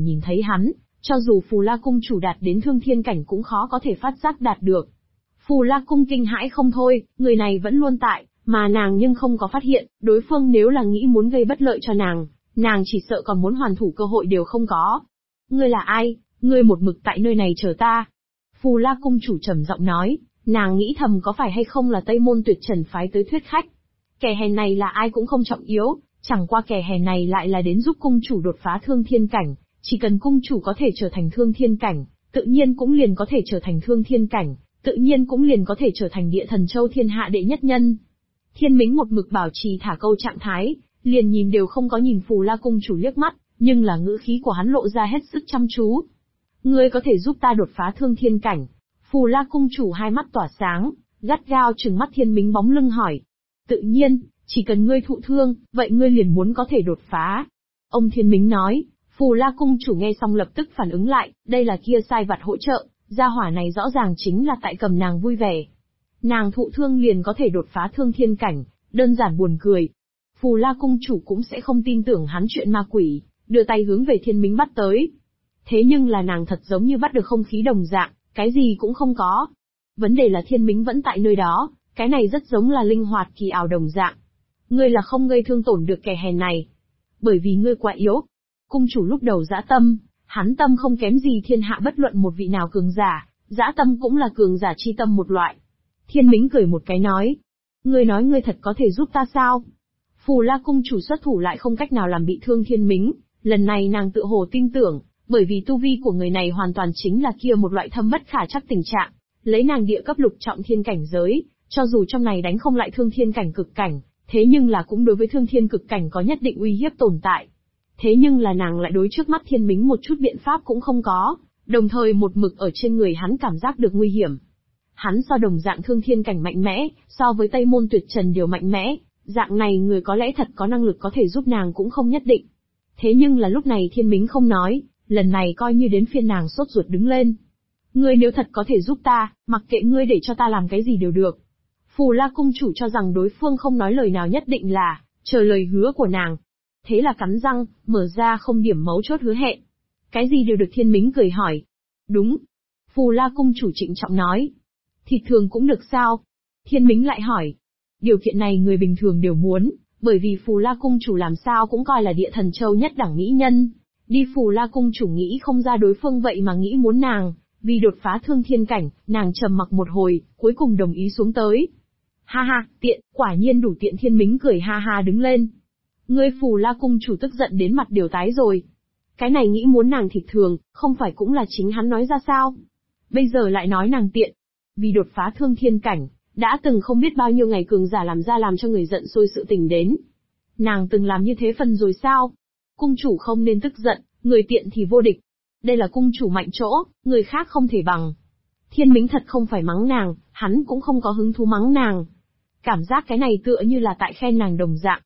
nhìn thấy hắn, cho dù Phù La cung chủ đạt đến thương thiên cảnh cũng khó có thể phát giác đạt được. Phù La cung kinh hãi không thôi, người này vẫn luôn tại, mà nàng nhưng không có phát hiện, đối phương nếu là nghĩ muốn gây bất lợi cho nàng chỉ sợ còn muốn hoàn thủ cơ hội đều không có. Ngươi là ai, ngươi một mực tại nơi này chờ ta. Phù La cung chủ trầm giọng nói, nàng nghĩ thầm có phải hay không là Tây Môn Tuyệt Trần phái tới thuyết khách. Kẻ hèn này là ai cũng không trọng yếu, chẳng qua kẻ hèn này lại là đến giúp cung chủ đột phá thương thiên cảnh, chỉ cần cung chủ có thể trở thành thương thiên cảnh, tự nhiên cũng liền có thể trở thành thương thiên cảnh, tự nhiên cũng liền có thể trở thành Địa Thần Châu thiên hạ đệ nhất nhân. Thiên Mính một mực bảo trì thả câu trạng thái, liền nhìn đều không có nhìn Phù La cung chủ liếc mắt, nhưng là ngữ khí của hắn lộ ra hết sức chăm chú. Ngươi có thể giúp ta đột phá thương thiên cảnh? Phù La cung chủ hai mắt tỏa sáng, gắt gao trừng mắt Thiên Mính bóng lưng hỏi. Tự nhiên, chỉ cần ngươi thụ thương, vậy ngươi liền muốn có thể đột phá. Ông Thiên Mính nói. Phù La cung chủ nghe xong lập tức phản ứng lại, đây là kia sai vặt hỗ trợ, gia hỏa này rõ ràng chính là tại cầm nàng vui vẻ. Nàng thụ thương liền có thể đột phá thương thiên cảnh, đơn giản buồn cười. Phù La cung chủ cũng sẽ không tin tưởng hắn chuyện ma quỷ, đưa tay hướng về Thiên Mính bắt tới. Thế nhưng là nàng thật giống như bắt được không khí đồng dạng, cái gì cũng không có. Vấn đề là Thiên Mính vẫn tại nơi đó, cái này rất giống là linh hoạt kỳ ảo đồng dạng. Ngươi là không gây thương tổn được kẻ hèn này. Bởi vì ngươi quá yếu. Cung chủ lúc đầu dã tâm, hắn tâm không kém gì thiên hạ bất luận một vị nào cường giả, dã tâm cũng là cường giả chi tâm một loại. Thiên Mính cười một cái nói. Ngươi nói ngươi thật có thể giúp ta sao? Phù La cung chủ xuất thủ lại không cách nào làm bị thương Thiên Mính, lần này nàng tự hồ tin tưởng, bởi vì tu vi của người này hoàn toàn chính là kia một loại thâm bất khả trắc tình trạng, lấy nàng địa cấp lục trọng thiên cảnh giới, cho dù trong này đánh không lại thương thiên cảnh cực cảnh, thế nhưng là cũng đối với thương thiên cực cảnh có nhất định uy hiếp tồn tại. Thế nhưng là nàng lại đối trước mắt Thiên Mính một chút biện pháp cũng không có, đồng thời một mực ở trên người hắn cảm giác được nguy hiểm. Hắn so đồng dạng thương thiên cảnh mạnh mẽ, so với Tây Môn Tuyệt Trần đều mạnh mẽ, dạng này người có lẽ thật có năng lực có thể giúp nàng cũng không nhất định. Thế nhưng là lúc này Thiên Mính không nói, lần này coi như đến phiên nàng sốt ruột đứng lên. Ngươi nếu thật có thể giúp ta, mặc kệ ngươi để cho ta làm cái gì đều được. Phù La cung chủ cho rằng đối phương không nói lời nào nhất định là chờ lời hứa của nàng. Thế là cắn răng, mở ra không điểm mấu chốt hứa hẹn. Cái gì đều được Thiên Mính cười hỏi. Đúng. Phù La cung chủ trịnh trọng nói. Thịt thường cũng được sao? Thiên Mính lại hỏi. Điều kiện này người bình thường đều muốn, bởi vì Phù La cung chủ làm sao cũng coi là Địa Thần Châu nhất đẳng mỹ nhân. Đi Phù La cung chủ nghĩ không ra đối phương vậy mà nghĩ muốn nàng, vì đột phá thương thiên cảnh, nàng trầm mặc một hồi, cuối cùng đồng ý xuống tới. Ha ha, tiện, quả nhiên đủ tiện. Thiên Mính cười ha ha đứng lên. Ngươi Phù La cung chủ tức giận đến mặt đều tái rồi. Cái này nghĩ muốn nàng thịt thường, không phải cũng là chính hắn nói ra sao? Bây giờ lại nói nàng tiện. Vì đột phá thương thiên cảnh, đã từng không biết bao nhiêu ngày cường giả làm ra làm cho người giận sôi sự tình đến. Nàng từng làm như thế phần rồi sao? Cung chủ không nên tức giận, người tiện thì vô địch. Đây là cung chủ mạnh chỗ, người khác không thể bằng. Thiên Mính thật không phải mắng nàng, hắn cũng không có hứng thú mắng nàng. Cảm giác cái này tựa như là tại khen nàng đồng dạng.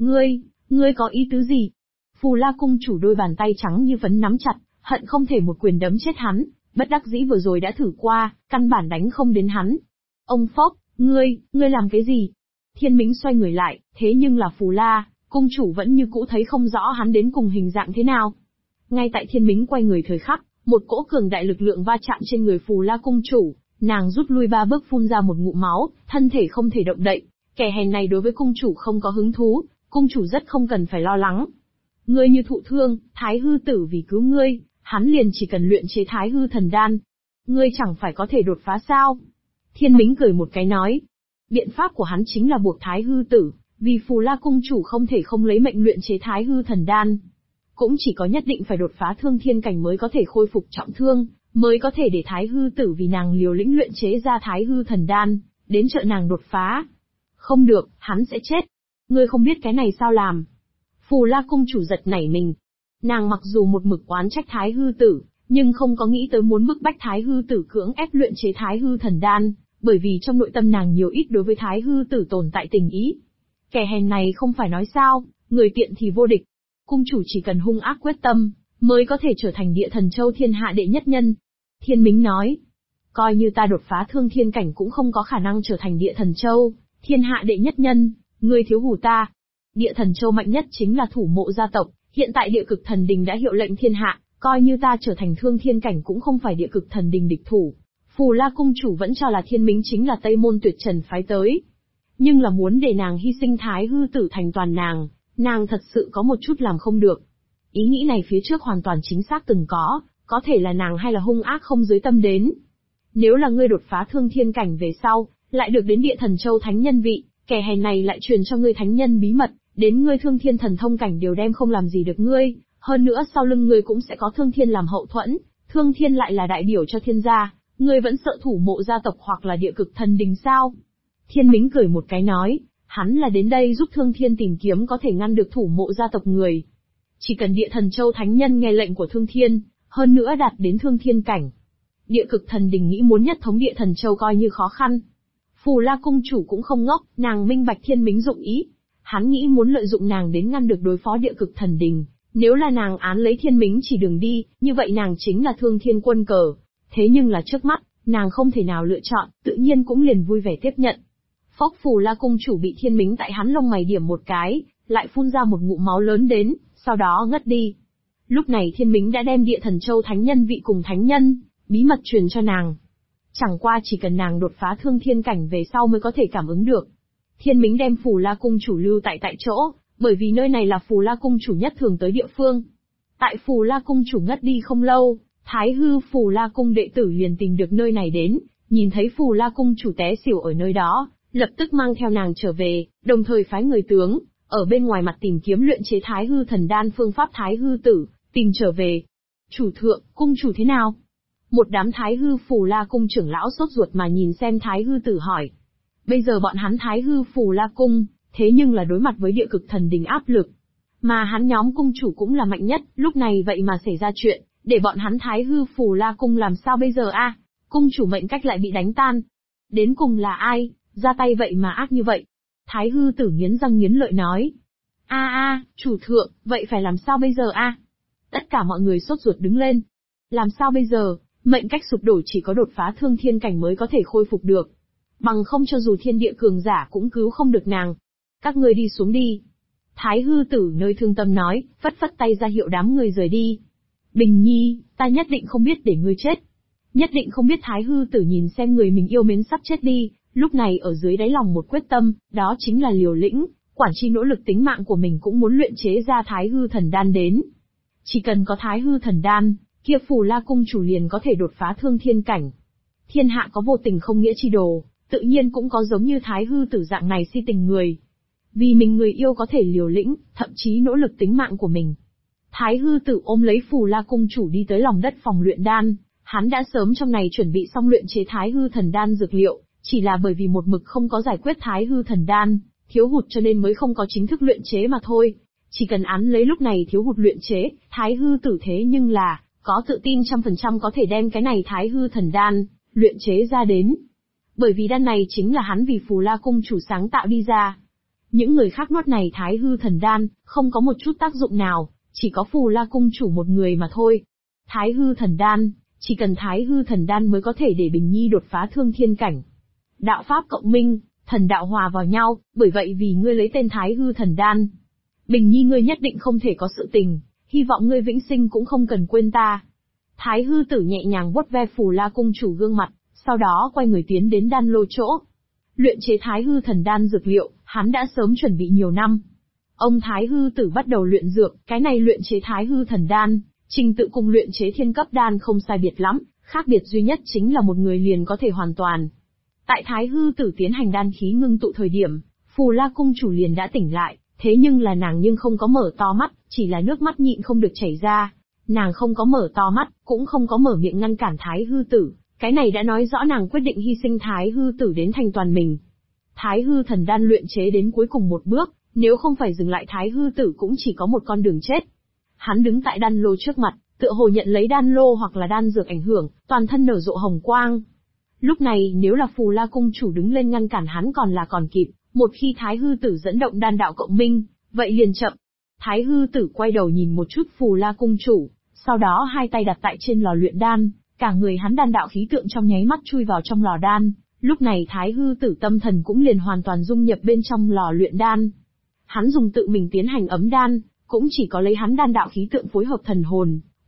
Ngươi có ý tứ gì? Phù La cung chủ đôi bàn tay trắng như phấn nắm chặt, hận không thể một quyền đấm chết hắn, bất đắc dĩ vừa rồi đã thử qua, căn bản đánh không đến hắn. Ông phốc, ngươi làm cái gì? Thiên Mính xoay người lại, thế nhưng là Phù La cung chủ vẫn như cũ thấy không rõ hắn đến cùng hình dạng thế nào. Ngay tại Thiên Mính quay người thời khắc, một cỗ cường đại lực lượng va chạm trên người Phù La cung chủ, nàng rút lui 3 bước phun ra một ngụm máu, thân thể không thể động đậy. Kẻ hèn này đối với cung chủ không có hứng thú, cung chủ rất không cần phải lo lắng. Ngươi như thụ thương, Thái hư tử vì cứu ngươi, hắn liền chỉ cần luyện chế Thái hư thần đan. Ngươi chẳng phải có thể đột phá sao? Thiên Mính cười một cái nói. Biện pháp của hắn chính là buộc Thái hư tử, vì Phù La cung chủ không thể không lấy mệnh luyện chế Thái hư thần đan. Cũng chỉ có nhất định phải đột phá thương thiên cảnh mới có thể khôi phục trọng thương, mới có thể để Thái hư tử vì nàng liều lĩnh luyện chế ra Thái hư thần đan, đến trợ nàng đột phá. Không được, hắn sẽ chết. Ngươi không biết cái này sao làm? Phù La cung chủ giật nảy mình. Nàng mặc dù một mực oán trách Thái hư tử, nhưng không có nghĩ tới muốn bức bách Thái hư tử cưỡng ép luyện chế Thái hư thần đan, bởi vì trong nội tâm nàng nhiều ít đối với Thái hư tử tồn tại tình ý. Kẻ hèn này không phải nói sao, người tiện thì vô địch. Cung chủ chỉ cần hung ác quyết tâm, mới có thể trở thành Địa Thần Châu thiên hạ đệ nhất nhân. Thiên Mính nói, coi như ta đột phá thương thiên cảnh cũng không có khả năng trở thành Địa Thần Châu thiên hạ đệ nhất nhân, ngươi thiếu hù ta. Địa Thần Châu mạnh nhất chính là thủ mộ gia tộc, hiện tại Địa Cực Thần Đình đã hiệu lệnh thiên hạ, Coi như ta trở thành thương thiên cảnh cũng không phải địa cực thần đình địch thủ. Phù La cung chủ vẫn cho là Thiên Mính chính là Tây Môn Tuyệt Trần phái tới. Nhưng là muốn để nàng hy sinh Thái Hư Tử thành toàn nàng thật sự có một chút làm không được. Ý nghĩ này phía trước hoàn toàn chính xác từng có thể là nàng hay là hung ác không dưới tâm đến. Nếu là ngươi đột phá thương thiên cảnh về sau, lại được đến Địa Thần Châu thánh nhân vị, kẻ hèn này lại truyền cho ngươi thánh nhân bí mật, đến ngươi thương thiên thần thông cảnh đều đem không làm gì được ngươi, hơn nữa sau lưng ngươi cũng sẽ có thương thiên làm hậu thuẫn, thương thiên lại là đại biểu cho thiên gia, ngươi vẫn sợ thủ mộ gia tộc hoặc là địa cực thần đình sao? Thiên Mính cười một cái nói, hắn là đến đây giúp thương thiên tìm kiếm có thể ngăn được thủ mộ gia tộc người. Chỉ cần Địa Thần Châu thánh nhân nghe lệnh của thương thiên, hơn nữa đạt đến thương thiên cảnh. Địa cực thần đình nghĩ muốn nhất thống Địa Thần Châu coi như khó khăn. Phù La cung chủ cũng không ngốc, nàng minh bạch Thiên Mính dụng ý. Hắn nghĩ muốn lợi dụng nàng đến ngăn được đối phó địa cực thần đình. Nếu là nàng án lấy Thiên Mính chỉ đường đi, như vậy nàng chính là thương thiên quân cờ. Thế nhưng là trước mắt, nàng không thể nào lựa chọn, tự nhiên cũng liền vui vẻ tiếp nhận. Phốc Phù La cung chủ bị Thiên Mính tại hắn lông mày điểm một cái, lại phun ra một ngụm máu lớn đến, sau đó ngất đi. Lúc này Thiên Mính đã đem Địa Thần Châu thánh nhân vị cùng thánh nhân, bí mật truyền cho nàng. Chẳng qua chỉ cần nàng đột phá thương thiên cảnh về sau mới có thể cảm ứng được. Thiên Mính đem Phù La cung chủ lưu tại chỗ, bởi vì nơi này là Phù La cung chủ nhất thường tới địa phương. Tại Phù La cung chủ ngất đi không lâu, Thái Hư Phù La cung đệ tử liền tìm được nơi này đến, nhìn thấy Phù La cung chủ té xỉu ở nơi đó, lập tức mang theo nàng trở về, đồng thời phái người tướng ở bên ngoài mặt tìm kiếm luyện chế Thái Hư thần đan phương pháp Thái Hư tử, tìm trở về. Chủ thượng, cung chủ thế nào? Một đám Thái Hư Phù La cung trưởng lão sốt ruột mà nhìn xem Thái Hư tử hỏi. Bây giờ bọn hắn Thái Hư Phù La cung, thế nhưng là đối mặt với địa cực thần đình áp lực. Mà hắn nhóm cung chủ cũng là mạnh nhất, lúc này vậy mà xảy ra chuyện, để bọn hắn Thái Hư Phù La cung làm sao bây giờ a? Cung chủ mệnh cách lại bị đánh tan. Đến cùng là ai, ra tay vậy mà ác như vậy? Thái Hư tử nghiến răng nghiến lợi nói. Chủ thượng, vậy phải làm sao bây giờ a? Tất cả mọi người sốt ruột đứng lên. Làm sao bây giờ, mệnh cách sụp đổ chỉ có đột phá thương thiên cảnh mới có thể khôi phục được. Bằng không cho dù thiên địa cường giả cũng cứu không được nàng. Các ngươi đi xuống đi. Thái Hư tử nơi thương tâm nói, phất phất tay ra hiệu đám người rời đi. Bình Nhi, ta nhất định không biết để ngươi chết. Nhất định không biết. Thái Hư tử nhìn xem người mình yêu mến sắp chết đi, lúc này ở dưới đáy lòng một quyết tâm, đó chính là liều lĩnh, quản chi nỗ lực tính mạng của mình cũng muốn luyện chế ra Thái Hư thần đan đến. Chỉ cần có Thái Hư thần đan, kia Phù La cung chủ liền có thể đột phá thương thiên cảnh. Thiên hạ có vô tình không nghĩa chi đồ, tự nhiên cũng có giống như Thái Hư tử dạng này si tình người. Vì mình người yêu có thể liều lĩnh, thậm chí nỗ lực tính mạng của mình. Thái Hư tử ôm lấy Phù La cung chủ đi tới lòng đất phòng luyện đan, hắn đã sớm trong này chuẩn bị xong luyện chế Thái Hư thần đan dược liệu, chỉ là bởi vì một mực không có giải quyết Thái Hư thần đan, thiếu hụt cho nên mới không có chính thức luyện chế mà thôi. Chỉ cần án lấy lúc này thiếu hụt luyện chế, Thái Hư tử thế nhưng là có tự tin 100% có thể đem cái này Thái Hư thần đan luyện chế ra đến. Bởi vì đan này chính là hắn vì Phù La cung chủ sáng tạo đi ra. Những người khác nuốt này Thái Hư thần đan, không có một chút tác dụng nào, chỉ có Phù La cung chủ một người mà thôi. Thái Hư thần đan, chỉ cần Thái Hư thần đan mới có thể để Bình Nhi đột phá thương thiên cảnh. Đạo pháp cộng minh, thần đạo hòa vào nhau, bởi vậy vì ngươi lấy tên Thái Hư thần đan. Bình Nhi ngươi nhất định không thể có sự tình, hy vọng ngươi vĩnh sinh cũng không cần quên ta. Thái Hư tử nhẹ nhàng vuốt ve Phù La cung chủ gương mặt, sau đó quay người tiến đến đan lô chỗ. Luyện chế Thái Hư thần đan dược liệu, hắn đã sớm chuẩn bị nhiều năm. Ông Thái Hư tử bắt đầu luyện dược, cái này luyện chế Thái Hư thần đan, trình tự cùng luyện chế thiên cấp đan không sai biệt lắm, khác biệt duy nhất chính là một người liền có thể hoàn toàn. Tại Thái Hư tử tiến hành đan khí ngưng tụ thời điểm, Phù La cung chủ liền đã tỉnh lại, thế nhưng là nàng nhưng không có mở to mắt, chỉ là nước mắt nhịn không được chảy ra. Nàng không có mở to mắt, cũng không có mở miệng ngăn cản Thái Hư tử, cái này đã nói rõ nàng quyết định hy sinh Thái Hư tử đến thành toàn mình. Thái Hư thần đan luyện chế đến cuối cùng một bước, nếu không phải dừng lại Thái Hư tử cũng chỉ có một con đường chết. Hắn đứng tại đan lô trước mặt, tựa hồ nhận lấy đan lô hoặc là đan dược ảnh hưởng, toàn thân nở rộ hồng quang. Lúc này nếu là Phù La cung chủ đứng lên ngăn cản hắn còn kịp, một khi Thái Hư tử dẫn động đan đạo cộng minh, vậy liền chậm. Thái Hư tử quay đầu nhìn một chút Phù La cung chủ, sau đó hai tay đặt tại trên lò luyện đan, cả người hắn đan đạo khí tượng trong nháy mắt chui vào trong lò đan, lúc này Thái Hư tử tâm thần cũng liền hoàn toàn dung nhập bên trong lò luyện đan. Hắn dùng tự mình tiến hành ấm đan, cũng chỉ có lấy hắn đan đạo khí tượng phối hợp thần hồn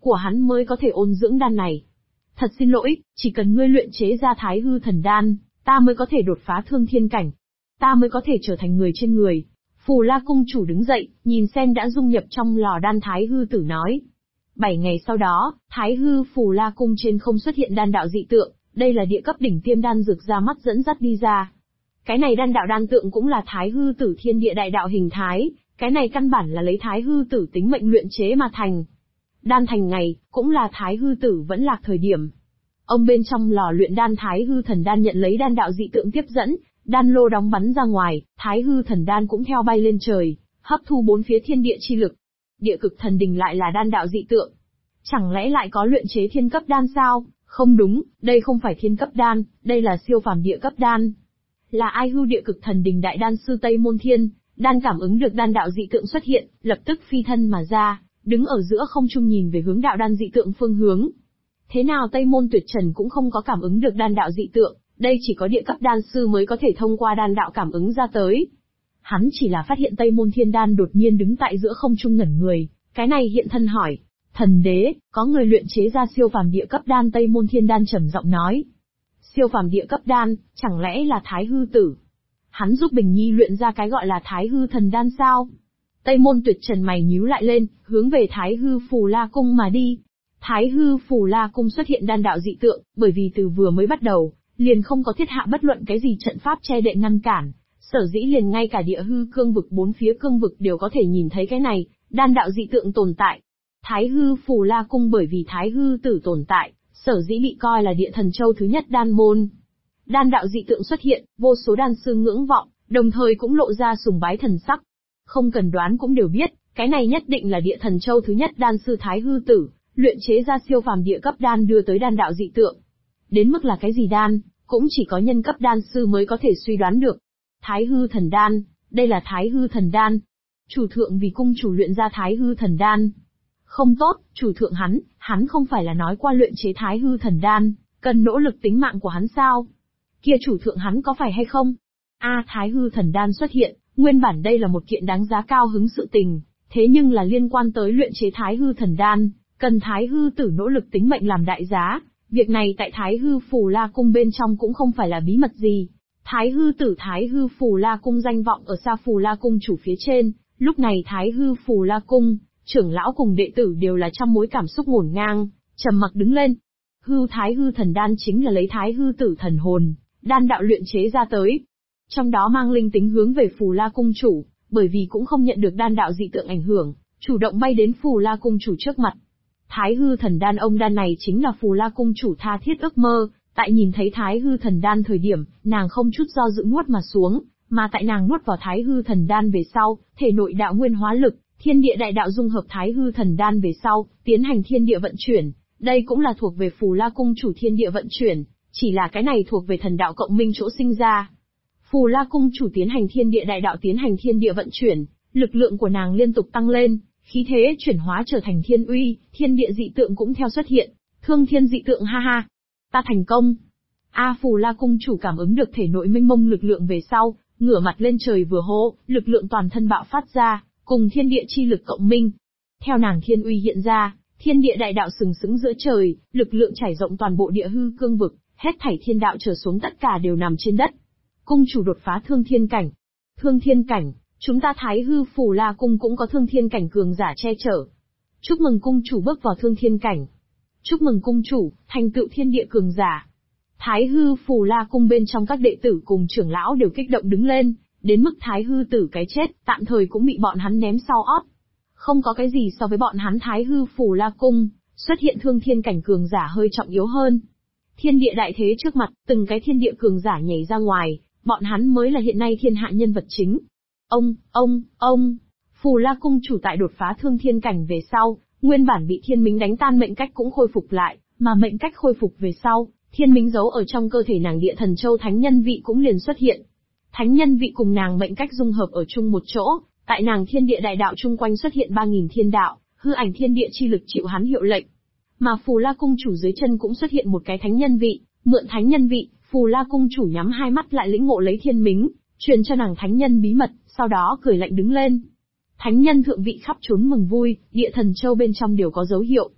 của hắn mới có thể ôn dưỡng đan này. Thật xin lỗi, chỉ cần ngươi luyện chế ra Thái Hư Thần Đan, ta mới có thể đột phá thương thiên cảnh. Ta mới có thể trở thành người trên người. Phù La Cung chủ đứng dậy, nhìn xem đã dung nhập trong lò đan Thái Hư Tử nói. 7 ngày sau đó, Thái Hư Phù La Cung trên không xuất hiện đan đạo dị tượng, đây là địa cấp đỉnh tiêm đan dược ra mắt dẫn dắt đi ra. Cái này đan đạo đan tượng cũng là Thái Hư Tử thiên địa đại đạo hình thái, cái này căn bản là lấy Thái Hư Tử tính mệnh luyện chế mà thành. Đan thành ngày, cũng là Thái Hư Tử vẫn lạc thời điểm. Ông bên trong lò luyện đan Thái Hư Thần Đan nhận lấy đan đạo dị tượng tiếp dẫn, đan lô đóng bắn ra ngoài, Thái Hư Thần Đan cũng theo bay lên trời, hấp thu bốn phía thiên địa chi lực. Địa cực thần đình lại là đan đạo dị tượng. Chẳng lẽ lại có luyện chế thiên cấp đan sao? Không đúng, đây không phải thiên cấp đan, đây là siêu phàm địa cấp đan. Là ai hưu địa cực thần đình đại đan sư Tây Môn Thiên, đan cảm ứng được đan đạo dị tượng xuất hiện, lập tức phi thân mà ra, đứng ở giữa không trung nhìn về hướng đạo đan dị tượng phương hướng. Thế nào Tây Môn Tuyệt Trần cũng không có cảm ứng được đan đạo dị tượng, đây chỉ có địa cấp đan sư mới có thể thông qua đan đạo cảm ứng ra tới. Hắn chỉ là phát hiện Tây Môn Thiên Đan đột nhiên đứng tại giữa không trung ngẩn người, cái này hiện thân hỏi. Thần đế, có người luyện chế ra siêu phàm địa cấp đan Tây Môn Thiên Đan trầm giọng nói. Siêu phàm địa cấp đan, chẳng lẽ là Thái Hư Tử? Hắn giúp Bình Nhi luyện ra cái gọi là Thái Hư Thần Đan sao? Tây Môn Tuyệt Trần mày nhíu lại lên, hướng về Thái Hư Phù La Cung mà đi. Thái Hư Phù La Cung xuất hiện đan đạo dị tượng, bởi vì từ vừa mới bắt đầu, liền không có thiết hạ bất luận cái gì trận pháp che đậy ngăn cản, sở dĩ liền ngay cả địa hư cương vực bốn phía cương vực đều có thể nhìn thấy cái này, đan đạo dị tượng tồn tại. Thái Hư Phù La Cung bởi vì Thái Hư Tử tồn tại, sở dĩ bị coi là địa thần châu thứ nhất đan môn. Đan đạo dị tượng xuất hiện, vô số đan sư ngưỡng vọng, đồng thời cũng lộ ra sùng bái thần sắc. Không cần đoán cũng đều biết, cái này nhất định là địa thần châu thứ nhất đan sư Thái Hư Tử, luyện chế ra siêu phàm địa cấp đan đưa tới đan đạo dị tượng. Đến mức là cái gì đan, cũng chỉ có nhân cấp đan sư mới có thể suy đoán được. Thái Hư Thần Đan, đây là Thái Hư Thần Đan. Chủ thượng vì cung chủ luyện ra Thái Hư Thần Đan. Không tốt, chủ thượng hắn không phải là nói qua luyện chế Thái Hư Thần Đan, cần nỗ lực tính mạng của hắn sao? Kia chủ thượng hắn có phải hay không? Thái Hư Thần Đan xuất hiện, nguyên bản đây là một kiện đáng giá cao hứng sự tình, thế nhưng là liên quan tới luyện chế Thái Hư Thần Đan, cần Thái Hư Tử nỗ lực tính mệnh làm đại giá, việc này tại Thái Hư Phù La Cung bên trong cũng không phải là bí mật gì. Thái Hư Tử Thái Hư Phù La Cung danh vọng ở xa Phù La Cung chủ phía trên, lúc này Thái Hư Phù La Cung, trưởng lão cùng đệ tử đều là trăm mối cảm xúc ngổn ngang, trầm mặc đứng lên. Thái Hư Thần Đan chính là lấy Thái Hư Tử thần hồn, đan đạo luyện chế ra tới. Trong đó mang linh tính hướng về Phù La Cung chủ, bởi vì cũng không nhận được đan đạo dị tượng ảnh hưởng, chủ động bay đến Phù La Cung chủ trước mặt. Thái Hư Thần Đan ông đan này chính là Phù La Cung chủ tha thiết ước mơ, tại nhìn thấy Thái Hư Thần Đan thời điểm, nàng không chút do dự nuốt mà xuống, mà tại nàng nuốt vào Thái Hư Thần Đan về sau, thể nội đạo nguyên hóa lực, thiên địa đại đạo dung hợp Thái Hư Thần Đan về sau, tiến hành thiên địa vận chuyển, đây cũng là thuộc về Phù La Cung chủ thiên địa vận chuyển, chỉ là cái này thuộc về thần đạo cộng minh chỗ sinh ra. Phù La Cung chủ tiến hành thiên địa đại đạo tiến hành thiên địa vận chuyển, lực lượng của nàng liên tục tăng lên, khí thế chuyển hóa trở thành thiên uy, thiên địa dị tượng cũng theo xuất hiện, thương thiên dị tượng ha ha. Ta thành công. Phù La Cung chủ cảm ứng được thể nội mênh mông lực lượng về sau, ngửa mặt lên trời vừa hô, lực lượng toàn thân bạo phát ra, cùng thiên địa chi lực cộng minh. Theo nàng thiên uy hiện ra, thiên địa đại đạo sừng sững giữa trời, lực lượng trải rộng toàn bộ địa hư cương vực, hết thảy thiên đạo trở xuống tất cả đều nằm trên đất. Cung chủ đột phá thương thiên cảnh. Thương thiên cảnh, chúng ta Thái Hư Phù La Cung cũng có thương thiên cảnh cường giả che chở. Chúc mừng cung chủ bước vào thương thiên cảnh. Chúc mừng cung chủ, thành tựu thiên địa cường giả. Thái Hư Phù La Cung bên trong các đệ tử cùng trưởng lão đều kích động đứng lên, đến mức Thái Hư Tử cái chết, tạm thời cũng bị bọn hắn ném sau ót. Không có cái gì so với bọn hắn Thái Hư Phù La Cung, xuất hiện thương thiên cảnh cường giả hơi trọng yếu hơn. Thiên địa đại thế trước mặt, từng cái thiên địa cường giả nhảy ra ngoài, bọn hắn mới là hiện nay thiên hạ nhân vật chính. Phù La Cung chủ tại đột phá thương thiên cảnh về sau, nguyên bản bị thiên minh đánh tan mệnh cách cũng khôi phục lại, mà mệnh cách khôi phục về sau, thiên minh giấu ở trong cơ thể nàng địa thần châu thánh nhân vị cũng liền xuất hiện. Thánh nhân vị cùng nàng mệnh cách dung hợp ở chung một chỗ, tại nàng thiên địa đại đạo chung quanh xuất hiện 3000 thiên đạo, hư ảnh thiên địa chi lực chịu hắn hiệu lệnh. Mà Phù La Cung chủ dưới chân cũng xuất hiện một cái thánh nhân vị, mượn thánh nhân vị, Phù La Cung chủ nhắm hai mắt lại lĩnh ngộ lấy thiên mính, truyền cho nàng thánh nhân bí mật, sau đó cười lạnh đứng lên. Thánh nhân thượng vị khắp trốn mừng vui, địa thần châu bên trong đều có dấu hiệu.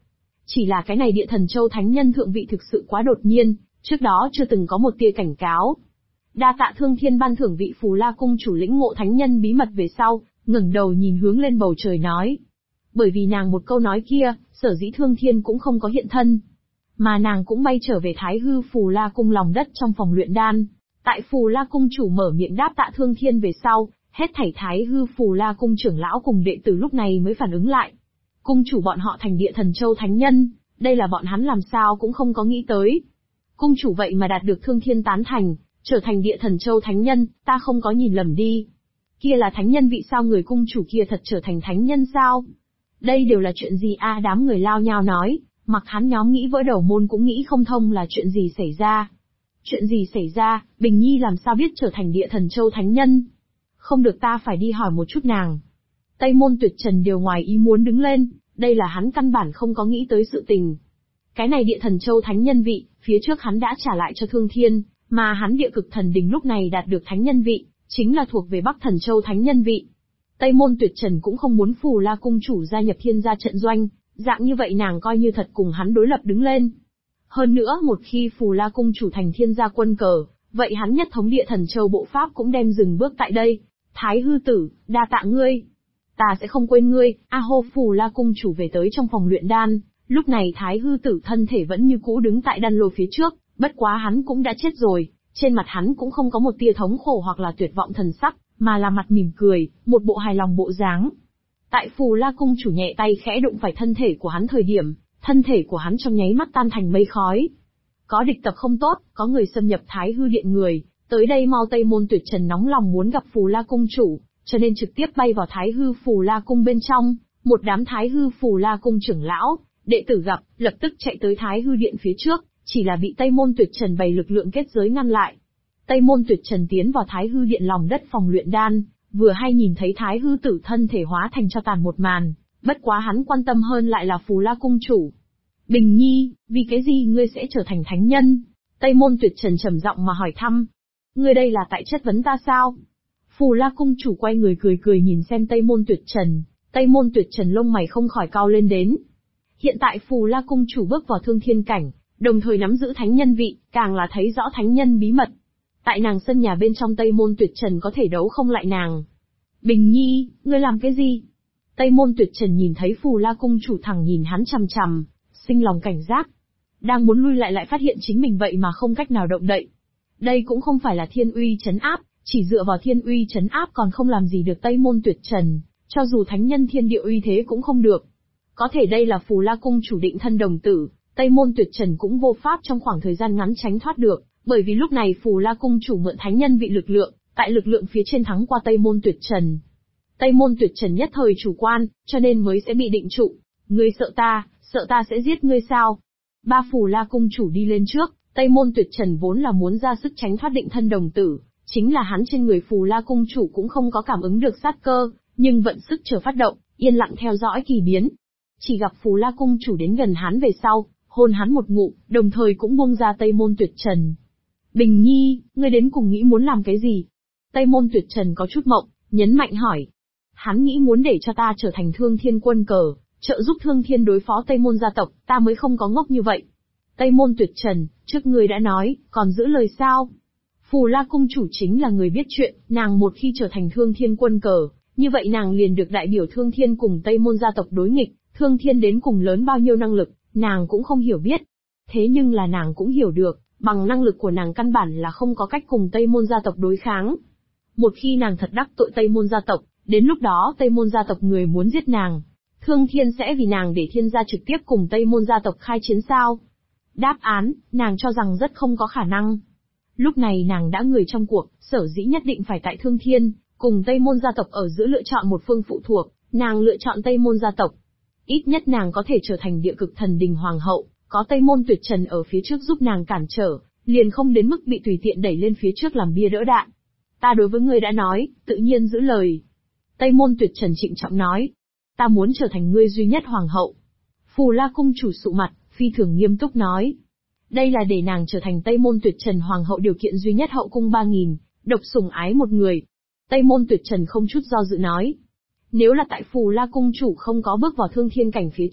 Chỉ là cái này Địa Thần Châu Thánh Nhân thượng vị thực sự quá đột nhiên, trước đó chưa từng có một tia cảnh cáo. Đa tạ Thương Thiên ban thưởng vị Phù La cung chủ lĩnh ngộ thánh nhân bí mật về sau, ngẩng đầu nhìn hướng lên bầu trời nói. Bởi vì nàng một câu nói kia, sở dĩ Thương Thiên cũng không có hiện thân. Mà nàng cũng bay trở về Thái Hư Phù La cung lòng đất trong phòng luyện đan. Tại Phù La cung chủ mở miệng đáp tạ Thương Thiên về sau, hết thảy Thái Hư Phù La cung trưởng lão cùng đệ tử lúc này mới phản ứng lại. Cung chủ bọn họ thành Địa Thần Châu Thánh Nhân, đây là bọn hắn làm sao cũng không có nghĩ tới. Cung chủ vậy mà đạt được Thương Thiên tán thành, trở thành Địa Thần Châu Thánh Nhân, ta không có nhìn lầm đi. Kia là thánh nhân vị sao, người cung chủ kia thật trở thành thánh nhân sao? Đây đều là chuyện gì a? Đám người lao nhao nói, mặc hắn nhóm nghĩ vỡ đầu môn cũng nghĩ không thông là chuyện gì xảy ra. Chuyện gì xảy ra, Bình Nhi làm sao biết trở thành Địa Thần Châu Thánh Nhân? Không được, ta phải đi hỏi một chút nàng. Tây Môn Tuyệt Trần đều ngoài ý muốn đứng lên, đây là hắn căn bản không có nghĩ tới sự tình. Cái này Địa Thần Châu Thánh Nhân vị, phía trước hắn đã trả lại cho Thương Thiên, mà hắn Địa Cực Thần Đình lúc này đạt được Thánh Nhân vị, chính là thuộc về Bắc Thần Châu Thánh Nhân vị. Tây Môn Tuyệt Trần cũng không muốn Phù La cung chủ gia nhập Thiên gia trận doanh, dạng như vậy nàng coi như thật cùng hắn đối lập đứng lên. Hơn nữa một khi Phù La cung chủ thành Thiên gia quân cờ, vậy hắn nhất thống Địa Thần Châu bộ pháp cũng đem dừng bước tại đây. Thái hư tử, đa tạ ngươi. Ta sẽ không quên ngươi. A hô, Phù La cung chủ về tới trong phòng luyện đan, lúc này Thái hư tử thân thể vẫn như cũ đứng tại đan lô phía trước, bất quá hắn cũng đã chết rồi, trên mặt hắn cũng không có một tia thống khổ hoặc là tuyệt vọng thần sắc, mà là mặt mỉm cười, một bộ hài lòng bộ dáng. Tại Phù La cung chủ nhẹ tay khẽ đụng phải thân thể của hắn thời điểm, thân thể của hắn trong nháy mắt tan thành mây khói. Có địch tập không tốt, có người xâm nhập Thái hư điện người, tới đây mau. Tây Môn Tuyệt Trần nóng lòng muốn gặp Phù La cung chủ, cho nên trực tiếp bay vào Thái hư Phù La cung bên trong, một đám Thái hư Phù La cung trưởng lão, đệ tử gặp, lập tức chạy tới Thái hư điện phía trước, chỉ là bị Tây Môn Tuyệt Trần bày lực lượng kết giới ngăn lại. Tây Môn Tuyệt Trần tiến vào Thái hư điện lòng đất phòng luyện đan, vừa hay nhìn thấy Thái hư tử thân thể hóa thành cho tàn một màn, bất quá hắn quan tâm hơn lại là Phù La cung chủ. Bình Nhi, vì cái gì ngươi sẽ trở thành thánh nhân? Tây Môn Tuyệt Trần trầm giọng mà hỏi thăm. Ngươi đây là tại chất vấn ta sao? Phù La cung chủ quay người cười cười nhìn xem Tây Môn Tuyệt Trần, Tây Môn Tuyệt Trần lông mày không khỏi cau lên đến. Hiện tại Phù La cung chủ bước vào Thương Thiên cảnh, đồng thời nắm giữ thánh nhân vị, càng là thấy rõ thánh nhân bí mật. Tại nàng sân nhà bên trong Tây Môn Tuyệt Trần có thể đấu không lại nàng. Bình Nhi, ngươi làm cái gì? Tây Môn Tuyệt Trần nhìn thấy Phù La cung chủ thẳng nhìn hắn chằm chằm, sinh lòng cảnh giác. Đang muốn lui lại phát hiện chính mình vậy mà không cách nào động đậy. Đây cũng không phải là thiên uy trấn áp, chỉ dựa vào thiên uy trấn áp còn không làm gì được Tây Môn Tuyệt Trần, cho dù thánh nhân thiên địa uy thế cũng không được. Có thể đây là Phù La cung chủ định thân đồng tử, Tây Môn Tuyệt Trần cũng vô pháp trong khoảng thời gian ngắn tránh thoát được, bởi vì lúc này Phù La cung chủ mượn thánh nhân vị lực lượng, tại lực lượng phía trên thắng qua Tây Môn Tuyệt Trần. Tây Môn Tuyệt Trần nhất thời chủ quan, cho nên mới sẽ bị định trụ. Ngươi sợ ta sẽ giết ngươi sao? Ba Phù La cung chủ đi lên trước, Tây Môn Tuyệt Trần vốn là muốn ra sức tránh thoát định thân đồng tử, chính là hắn trên người Phù La cung chủ cũng không có cảm ứng được sát cơ, nhưng vận sức chờ phát động, yên lặng theo dõi kỳ biến. Chỉ gặp Phù La cung chủ đến gần hắn về sau, hôn hắn một ngụm, đồng thời cũng buông ra Tây Môn Tuyệt Trần. Bình Nhi, ngươi đến cùng nghĩ muốn làm cái gì? Tây Môn Tuyệt Trần có chút mộng, nhấn mạnh hỏi. Hắn nghĩ muốn để cho ta trở thành Thương Thiên quân cờ, trợ giúp Thương Thiên đối phó Tây Môn gia tộc, ta mới không có ngốc như vậy. Tây Môn Tuyệt Trần, trước ngươi đã nói, còn giữ lời sao? Phù La cung chủ chính là người biết chuyện, nàng một khi trở thành Thương Thiên quân cờ, như vậy nàng liền được đại biểu Thương Thiên cùng Tây Môn gia tộc đối nghịch, Thương Thiên đến cùng lớn bao nhiêu năng lực, nàng cũng không hiểu biết. Thế nhưng là nàng cũng hiểu được, bằng năng lực của nàng căn bản là không có cách cùng Tây Môn gia tộc đối kháng. Một khi nàng thật đắc tội Tây Môn gia tộc, đến lúc đó Tây Môn gia tộc người muốn giết nàng, Thương Thiên sẽ vì nàng để Thiên gia trực tiếp cùng Tây Môn gia tộc khai chiến sao? Đáp án, nàng cho rằng rất không có khả năng. Lúc này nàng đã người trong cuộc, sở dĩ nhất định phải tại Thương Thiên, cùng Tây Môn gia tộc ở giữa lựa chọn một phương phụ thuộc, nàng lựa chọn Tây Môn gia tộc. Ít nhất nàng có thể trở thành Địa Cực Thần Đình hoàng hậu, có Tây Môn Tuyệt Trần ở phía trước giúp nàng cản trở, liền không đến mức bị tùy tiện đẩy lên phía trước làm bia đỡ đạn. Ta đối với ngươi đã nói, tự nhiên giữ lời. Tây Môn Tuyệt Trần trịnh trọng nói. Ta muốn trở thành ngươi duy nhất hoàng hậu. Phù La cung chủ sụ mặt, phi thường nghiêm túc nói. Đây là để nàng trở thành Tây Môn Tuyệt Trần hoàng hậu điều kiện duy nhất hậu cung 3000, độc sủng ái một người. Tây Môn Tuyệt Trần không chút do dự nói. Nếu là tại Phù La cung chủ không có bước vào Thương Thiên cảnh phía trước,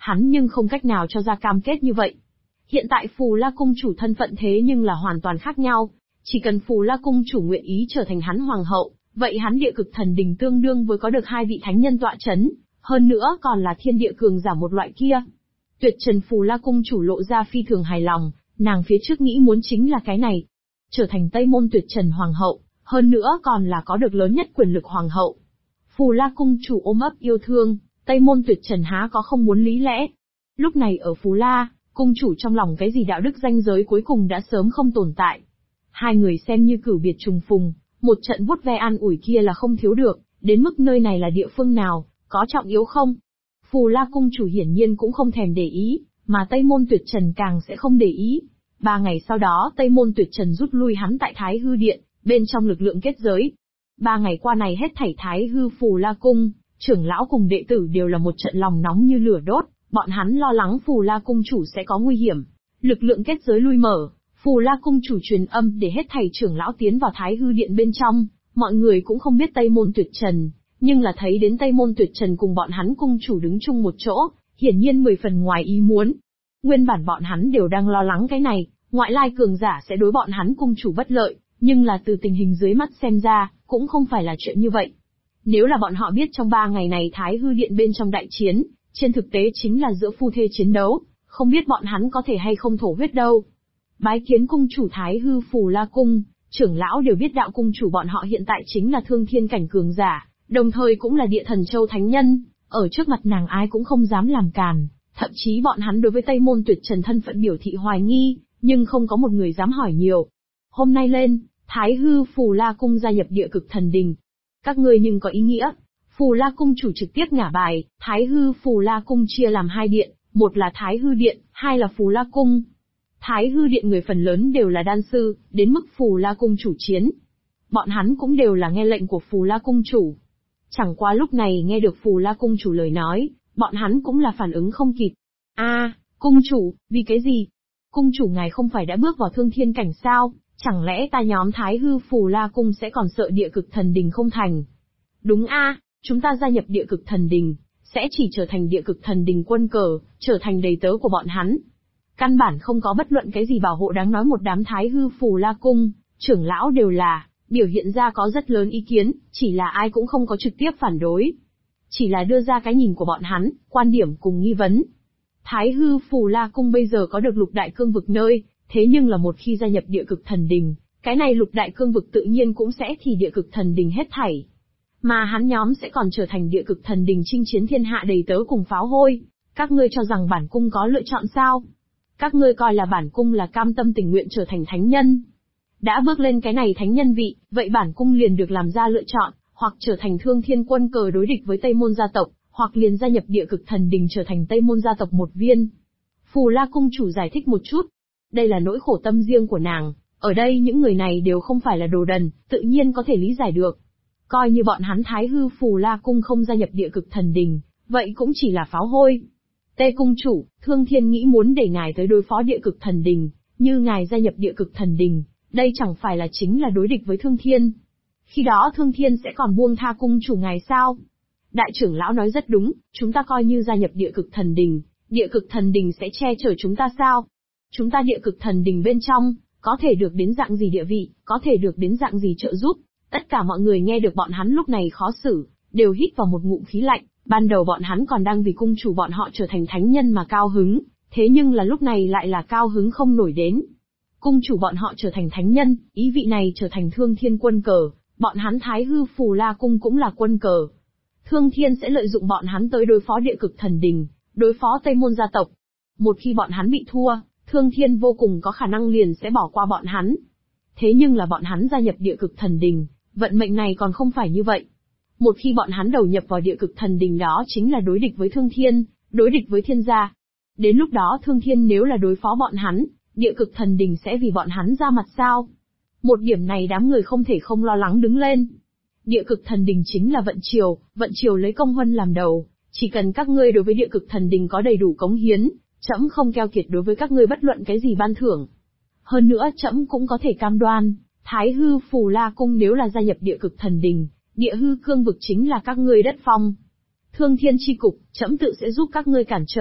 hắn nhưng không cách nào cho ra cam kết như vậy. Hiện tại Phù La Cung chủ thân phận thế nhưng là hoàn toàn khác nhau, chỉ cần Phù La Cung chủ nguyện ý trở thành hắn hoàng hậu, vậy hắn địa cực thần đình tương đương với có được 2 vị thánh nhân tọa chấn, hơn nữa còn là thiên địa cường giả một loại kia. Tuyệt Trần Phù La Cung chủ lộ ra phi thường hài lòng, nàng phía trước nghĩ muốn chính là cái này. Trở thành Tây Môn Tuyệt Trần hoàng hậu, hơn nữa còn là có được lớn nhất quyền lực hoàng hậu. Phù La Cung chủ ôm ấp yêu thương, Tây Môn Tuyệt Trần há có không muốn lý lẽ. Lúc này ở Phù La, cung chủ trong lòng cái gì đạo đức ranh giới cuối cùng đã sớm không tồn tại. Hai người xem như cửu biệt trùng phùng, một trận vuốt ve an ủi kia là không thiếu được, đến mức nơi này là địa phương nào, có trọng yếu không? Phù La cung chủ hiển nhiên cũng không thèm để ý, mà Tây Môn Tuyệt Trần càng sẽ không để ý. 3 ngày sau đó Tây Môn Tuyệt Trần rút lui hắn tại Thái Hư Điện, bên trong lực lượng kết giới. 3 ngày qua này hết thảy Thái Hư Phù La cung, trưởng lão cùng đệ tử đều là một trận lòng nóng như lửa đốt, bọn hắn lo lắng Phù La cung chủ sẽ có nguy hiểm. Lực lượng kết giới lui mở, Phù La cung chủ truyền âm để hết thảy trưởng lão tiến vào Thái Hư Điện bên trong, mọi người cũng không biết Tây Môn Tuyệt Trần, nhưng là thấy đến Tây Môn Tuyệt Trần cùng bọn hắn cung chủ đứng chung một chỗ, hiển nhiên 10 phần ngoài ý muốn. Nguyên bản bọn hắn đều đang lo lắng cái này, ngoại lai cường giả sẽ đối bọn hắn cung chủ bất lợi, nhưng là từ tình hình dưới mắt xem ra, cũng không phải là chuyện như vậy. Nếu là bọn họ biết trong 3 ngày này Thái Hư Điện bên trong đại chiến, trên thực tế chính là giữa phu thê chiến đấu, không biết bọn hắn có thể hay không thổ huyết đâu. Bái kiến cung chủ Thái Hư Phù La cung, trưởng lão đều biết đạo cung chủ bọn họ hiện tại chính là thương thiên cảnh cường giả, đồng thời cũng là địa thần châu thánh nhân, ở trước mặt nàng ai cũng không dám làm càn, thậm chí bọn hắn đối với Tây Môn Tuyệt Trần thân phận biểu thị hoài nghi, nhưng không có một người dám hỏi nhiều. Hôm nay lên, Thái Hư Phù La cung gia nhập địa cực thần đình. Các ngươi nhưng có ý nghĩa. Phù La cung chủ trực tiếp ngả bài, Thái Hư Phù La cung chia làm 2 điện, một là Thái Hư Điện, 2 là Phù La cung. Thái Hư Điện người phần lớn đều là đan sư, đến mức Phù La cung chủ chiến. Bọn hắn cũng đều là nghe lệnh của Phù La cung chủ. Chẳng qua lúc này nghe được Phù La cung chủ lời nói, bọn hắn cũng là phản ứng không kịp. Cung chủ, vì cái gì? Cung chủ ngài không phải đã bước vào thương thiên cảnh sao, chẳng lẽ ta nhóm Thái Hư Phù La cung sẽ còn sợ địa cực thần đình không thành? Đúng chúng ta gia nhập địa cực thần đình, sẽ chỉ trở thành địa cực thần đình quân cờ, trở thành đầy tớ của bọn hắn. Căn bản không có bất luận cái gì bảo hộ đáng nói, một đám Thái Hư Phù La cung, trưởng lão đều là, biểu hiện ra có rất lớn ý kiến, chỉ là ai cũng không có trực tiếp phản đối. Chỉ là đưa ra cái nhìn của bọn hắn, quan điểm cùng nghi vấn. Thái Hư Phù La cung bây giờ có được lục đại cương vực nơi, thế nhưng là một khi gia nhập địa cực thần đình, cái này lục đại cương vực tự nhiên cũng sẽ thì địa cực thần đình hết thảy. Mà hắn nhóm sẽ còn trở thành địa cực thần đình chinh chiến thiên hạ đầy tớ cùng pháo hôi. Các ngươi cho rằng bản cung có lựa chọn sao? Các ngươi coi là bản cung là cam tâm tình nguyện trở thành thánh nhân. Đã bước lên cái này thánh nhân vị, vậy bản cung liền được làm ra lựa chọn, hoặc trở thành thương thiên quân cờ đối địch với Tây Môn gia tộc, hoặc liền gia nhập địa cực thần đình trở thành Tây Môn gia tộc một viên. Phù La cung chủ giải thích một chút. Đây là nỗi khổ tâm riêng của nàng, ở đây những người này đều không phải là đồ đần, tự nhiên có thể lý giải được. Coi như bọn hắn Thái Hư Phù La cung không gia nhập địa cực thần đình, vậy cũng chỉ là pháo hôi. Tê cung chủ, Thương Thiên nghĩ muốn để ngài tới đối phó địa cực thần đình, như ngài gia nhập địa cực thần đình, đây chẳng phải là chính là đối địch với Thương Thiên. Khi đó Thương Thiên sẽ còn buông tha cung chủ ngài sao? Đại trưởng lão nói rất đúng, chúng ta coi như gia nhập địa cực thần đình, địa cực thần đình sẽ che chở chúng ta sao? Chúng ta địa cực thần đình bên trong, có thể được đến dạng gì địa vị, có thể được đến dạng gì trợ giúp? Tất cả mọi người nghe được bọn hắn lúc này khó xử, đều hít vào một ngụm khí lạnh, ban đầu bọn hắn còn đang vì cung chủ bọn họ trở thành thánh nhân mà cao hứng, thế nhưng là lúc này lại là cao hứng không nổi đến. Cung chủ bọn họ trở thành thánh nhân, ý vị này trở thành Thương Thiên quân cờ, bọn hắn Thái Hư Phù La cung cũng là quân cờ. Thương Thiên sẽ lợi dụng bọn hắn tới đối phó địa cực thần đình, đối phó Tây Môn gia tộc. Một khi bọn hắn bị thua, Thương Thiên vô cùng có khả năng liền sẽ bỏ qua bọn hắn. Thế nhưng là bọn hắn gia nhập địa cực thần đình, vận mệnh này còn không phải như vậy. Một khi bọn hắn đầu nhập vào địa cực thần đình đó chính là đối địch với Thương Thiên, đối địch với thiên gia. Đến lúc đó Thương Thiên nếu là đối phó bọn hắn, địa cực thần đình sẽ vì bọn hắn ra mặt sao? Một điểm này đám người không thể không lo lắng đứng lên. Địa cực thần đình chính là vận triều lấy công huân làm đầu, chỉ cần các ngươi đối với địa cực thần đình có đầy đủ cống hiến, trẫm không keo kiệt đối với các ngươi bất luận cái gì ban thưởng. Hơn nữa trẫm cũng có thể cam đoan, Thái Hư Phù La cung nếu là gia nhập địa cực thần đình, địa hư cương vực chính là các ngươi đất phong. Thương Thiên chi cục, trẫm tự sẽ giúp các ngươi cản trở,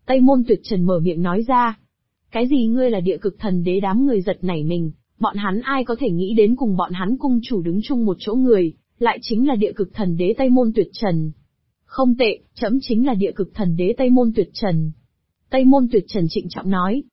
Tây Môn Tuyệt Trần mở miệng nói ra. Cái gì ngươi là địa cực thần đế? Đám người giật nảy mình, bọn hắn ai có thể nghĩ đến cùng bọn hắn cung chủ đứng chung một chỗ người, lại chính là địa cực thần đế Tây Môn Tuyệt Trần. Không tệ, trẫm chính là địa cực thần đế Tây Môn Tuyệt Trần. Tây Môn Tuyệt Trần trịnh trọng nói.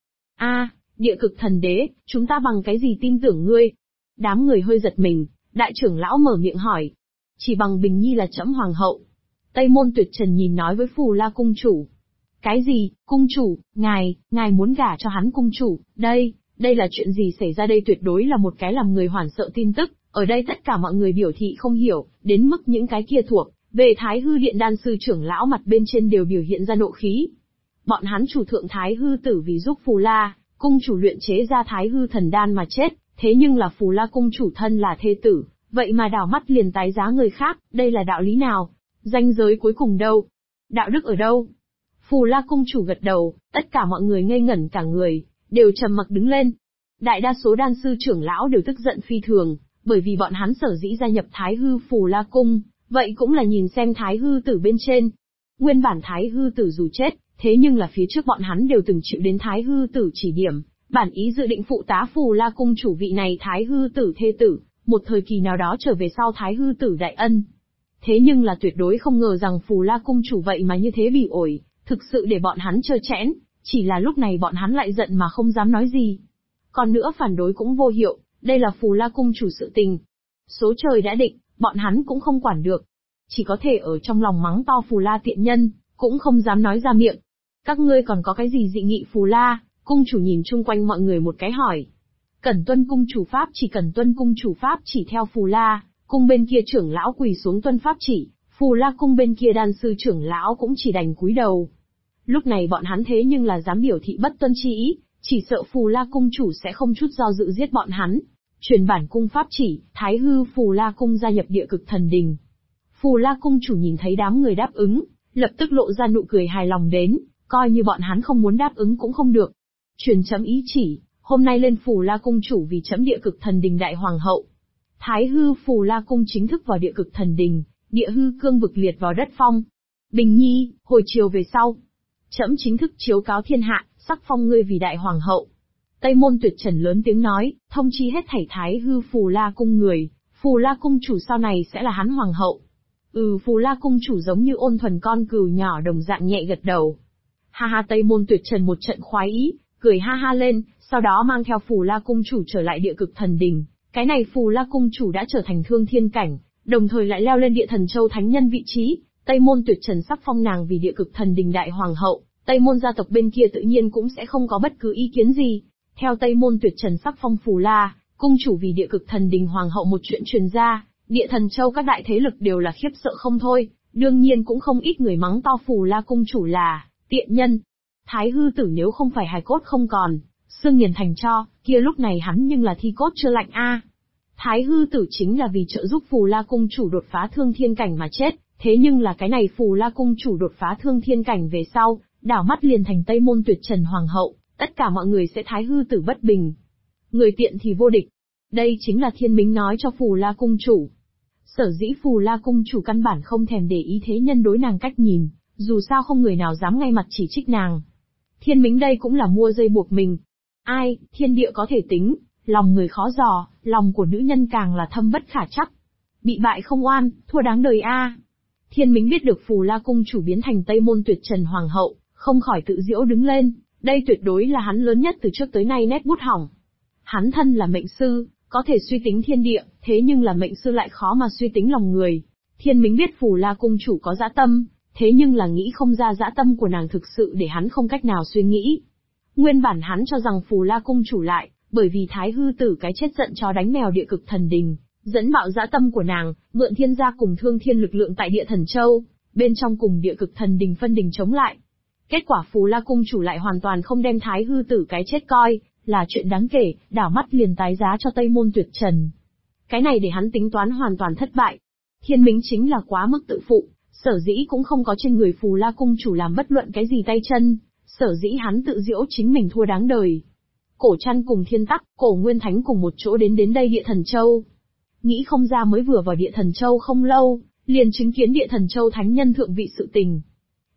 Địa cực thần đế, chúng ta bằng cái gì tin tưởng ngươi? Đám người hơi giật mình, đại trưởng lão mở miệng hỏi. Chỉ bằng Bình Nhi là trẫm hoàng hậu. Tây Môn Tuyệt Trần nhìn nói với Phù La cung chủ. Cái gì, cung chủ, ngài muốn gả cho hắn cung chủ, đây là chuyện gì xảy ra đây? Tuyệt đối là một cái làm người hoảng sợ tin tức, ở đây tất cả mọi người biểu thị không hiểu, đến mức những cái kia thuộc về Thái Hư Điện đan sư trưởng lão mặt bên trên đều biểu hiện ra nộ khí. Bọn hắn chủ thượng Thái Hư tử vì giúp Phù La cung chủ luyện chế ra Thái Hư thần đan mà chết, thế nhưng là Phù La cung chủ thân là thê tử, vậy mà đảo mắt liền tái giá người khác, đây là đạo lý nào? Ranh giới cuối cùng đâu? Đạo đức ở đâu? Phù La cung chủ gật đầu, tất cả mọi người ngây ngẩn cả người, đều trầm mặc đứng lên. Đại đa số đan sư trưởng lão đều tức giận phi thường, bởi vì bọn hắn sở dĩ gia nhập Thái Hư Phù La cung, vậy cũng là nhìn xem Thái Hư tử bên trên. Nguyên bản Thái Hư tử dù chết, thế nhưng là phía trước bọn hắn đều từng chịu đến Thái Hư tử chỉ điểm, bản ý dự định phụ tá Phù La cung chủ vị này Thái Hư tử thê tử, một thời kỳ nào đó trở về sau Thái Hư tử đại ân. Thế nhưng là tuyệt đối không ngờ rằng Phù La cung chủ vậy mà như thế bỉ ổi, thực sự để bọn hắn trơ trẽn, chỉ là lúc này bọn hắn lại giận mà không dám nói gì. Còn nữa phản đối cũng vô hiệu, đây là Phù La cung chủ sự tình. Số trời đã định, bọn hắn cũng không quản được. Chỉ có thể ở trong lòng mắng to Phù La tiện nhân, cũng không dám nói ra miệng. Các ngươi còn có cái gì dị nghị? Phù La cung chủ nhìn chung quanh mọi người một cái hỏi. Cần tuân cung chủ pháp chỉ, cần tuân cung chủ pháp chỉ. Theo Phù La cung bên kia trưởng lão quỳ xuống tuân pháp chỉ, Phù La cung bên kia đan sư trưởng lão cũng chỉ đành cúi đầu. Lúc này bọn hắn thế nhưng là dám biểu thị bất tuân chi ý, chỉ sợ Phù La cung chủ sẽ không chút do dự giết bọn hắn. Truyền bản cung pháp chỉ, Thái Hư Phù La cung gia nhập địa cực thần đình. Phù La cung chủ nhìn thấy đám người đáp ứng, lập tức lộ ra nụ cười hài lòng đến, coi như bọn hắn không muốn đáp ứng cũng không được. Truyền chấm ý chỉ, hôm nay lên Phù La cung chủ vì chấm địa cực thần đình đại hoàng hậu. Thái Hư Phù La cung chính thức vào địa cực thần đình, địa hư cương vực liệt vào đất phong. Bình Nhi, hồi chiều về sau, trẫm chính thức chiếu cáo thiên hạ, sắc phong ngươi vì đại hoàng hậu. Tây Môn Tuyệt Trần lớn tiếng nói, thông chi hết thảy Thái Hư Phù La cung người, Phù La cung chủ sau này sẽ là hắn hoàng hậu. Phù La cung chủ giống như ôn thuần con cừu nhỏ đồng dạng nhẹ gật đầu. Ha ha, Tây Môn Tuyệt Trần một trận khoái ý, cười ha ha lên, sau đó mang theo Phù La cung chủ trở lại địa cực thần đình. Cái này Phù La cung chủ đã trở thành thương thiên cảnh, đồng thời lại leo lên địa thần châu thánh nhân vị trí. Tây Môn Tuyệt Trần sắp phong nàng vì địa cực thần đình đại hoàng hậu, Tây Môn gia tộc bên kia tự nhiên cũng sẽ không có bất cứ ý kiến gì. Theo Tây Môn Tuyệt Trần sắp phong Phù La cung chủ vì địa cực thần đình hoàng hậu, một chuyện truyền ra, địa thần châu các đại thế lực đều là khiếp sợ không thôi, đương nhiên cũng không ít người mắng to Phù La cung chủ là tiện nhân. Thái Hư tử nếu không phải hài cốt không còn, xương nghiền thành tro, kia lúc này hắn nhưng là thi cốt chưa lạnh a. Thái Hư tử chính là vì trợ giúp Phù La cung chủ đột phá thương thiên cảnh mà chết, thế nhưng là cái này Phù La cung chủ đột phá thương thiên cảnh về sau, đảo mắt liền thành Tây Môn Tuyệt Trần hoàng hậu, tất cả mọi người sẽ Thái Hư tử bất bình. Người tiện thì vô địch. Đây chính là Thiên Minh nói cho Phù La cung chủ. Sở dĩ Phù La cung chủ căn bản không thèm để ý thế nhân đối nàng cách nhìn, dù sao không người nào dám ngay mặt chỉ trích nàng. Thiên Minh đây cũng là mua dây buộc mình. Ai, thiên địa có thể tính, lòng người khó dò, lòng của nữ nhân càng là thâm bất khả trắc. Bị bại không oan, thua đáng đời a. Thiên Minh biết được Phù La cung chủ biến thành Tây Môn Tuyệt Trần hoàng hậu, không khỏi tự giễu đứng lên, đây tuyệt đối là hắn lớn nhất từ trước tới nay nét bút hỏng. Hắn thân là mệnh sư, có thể suy tính thiên địa, thế nhưng là mệnh sư lại khó mà suy tính lòng người. Thiên Minh biết Phù La cung chủ có dã tâm, thế nhưng là nghĩ không ra dã tâm của nàng thực sự để hắn không cách nào suy nghĩ. Nguyên bản hắn cho rằng Phù La cung chủ lại, bởi vì Thái Hư tử cái chết giận chó đánh mèo địa cực thần đình, dẫn bạo dã tâm của nàng, mượn thiên gia cùng thương thiên lực lượng tại địa thần châu, bên trong cùng địa cực thần đình phân đình chống lại. Kết quả Phù La cung chủ lại hoàn toàn không đem Thái Hư tử cái chết coi là chuyện đáng kể, đảo mắt liền tái giá cho Tây Môn Tuyệt Trần. Cái này để hắn tính toán hoàn toàn thất bại. Thiên Minh chính là quá mức tự phụ, sở dĩ cũng không có trên người Phù La cung chủ làm bất luận cái gì tay chân, sở dĩ hắn tự giễu chính mình thua đáng đời. Cổ Trăn cùng Thiên Tắc, Cổ Nguyên Thánh cùng một chỗ đến đây địa thần châu. Nghĩ không ra mới vừa vào địa thần châu không lâu, liền chứng kiến địa thần châu thánh nhân thượng vị sự tình.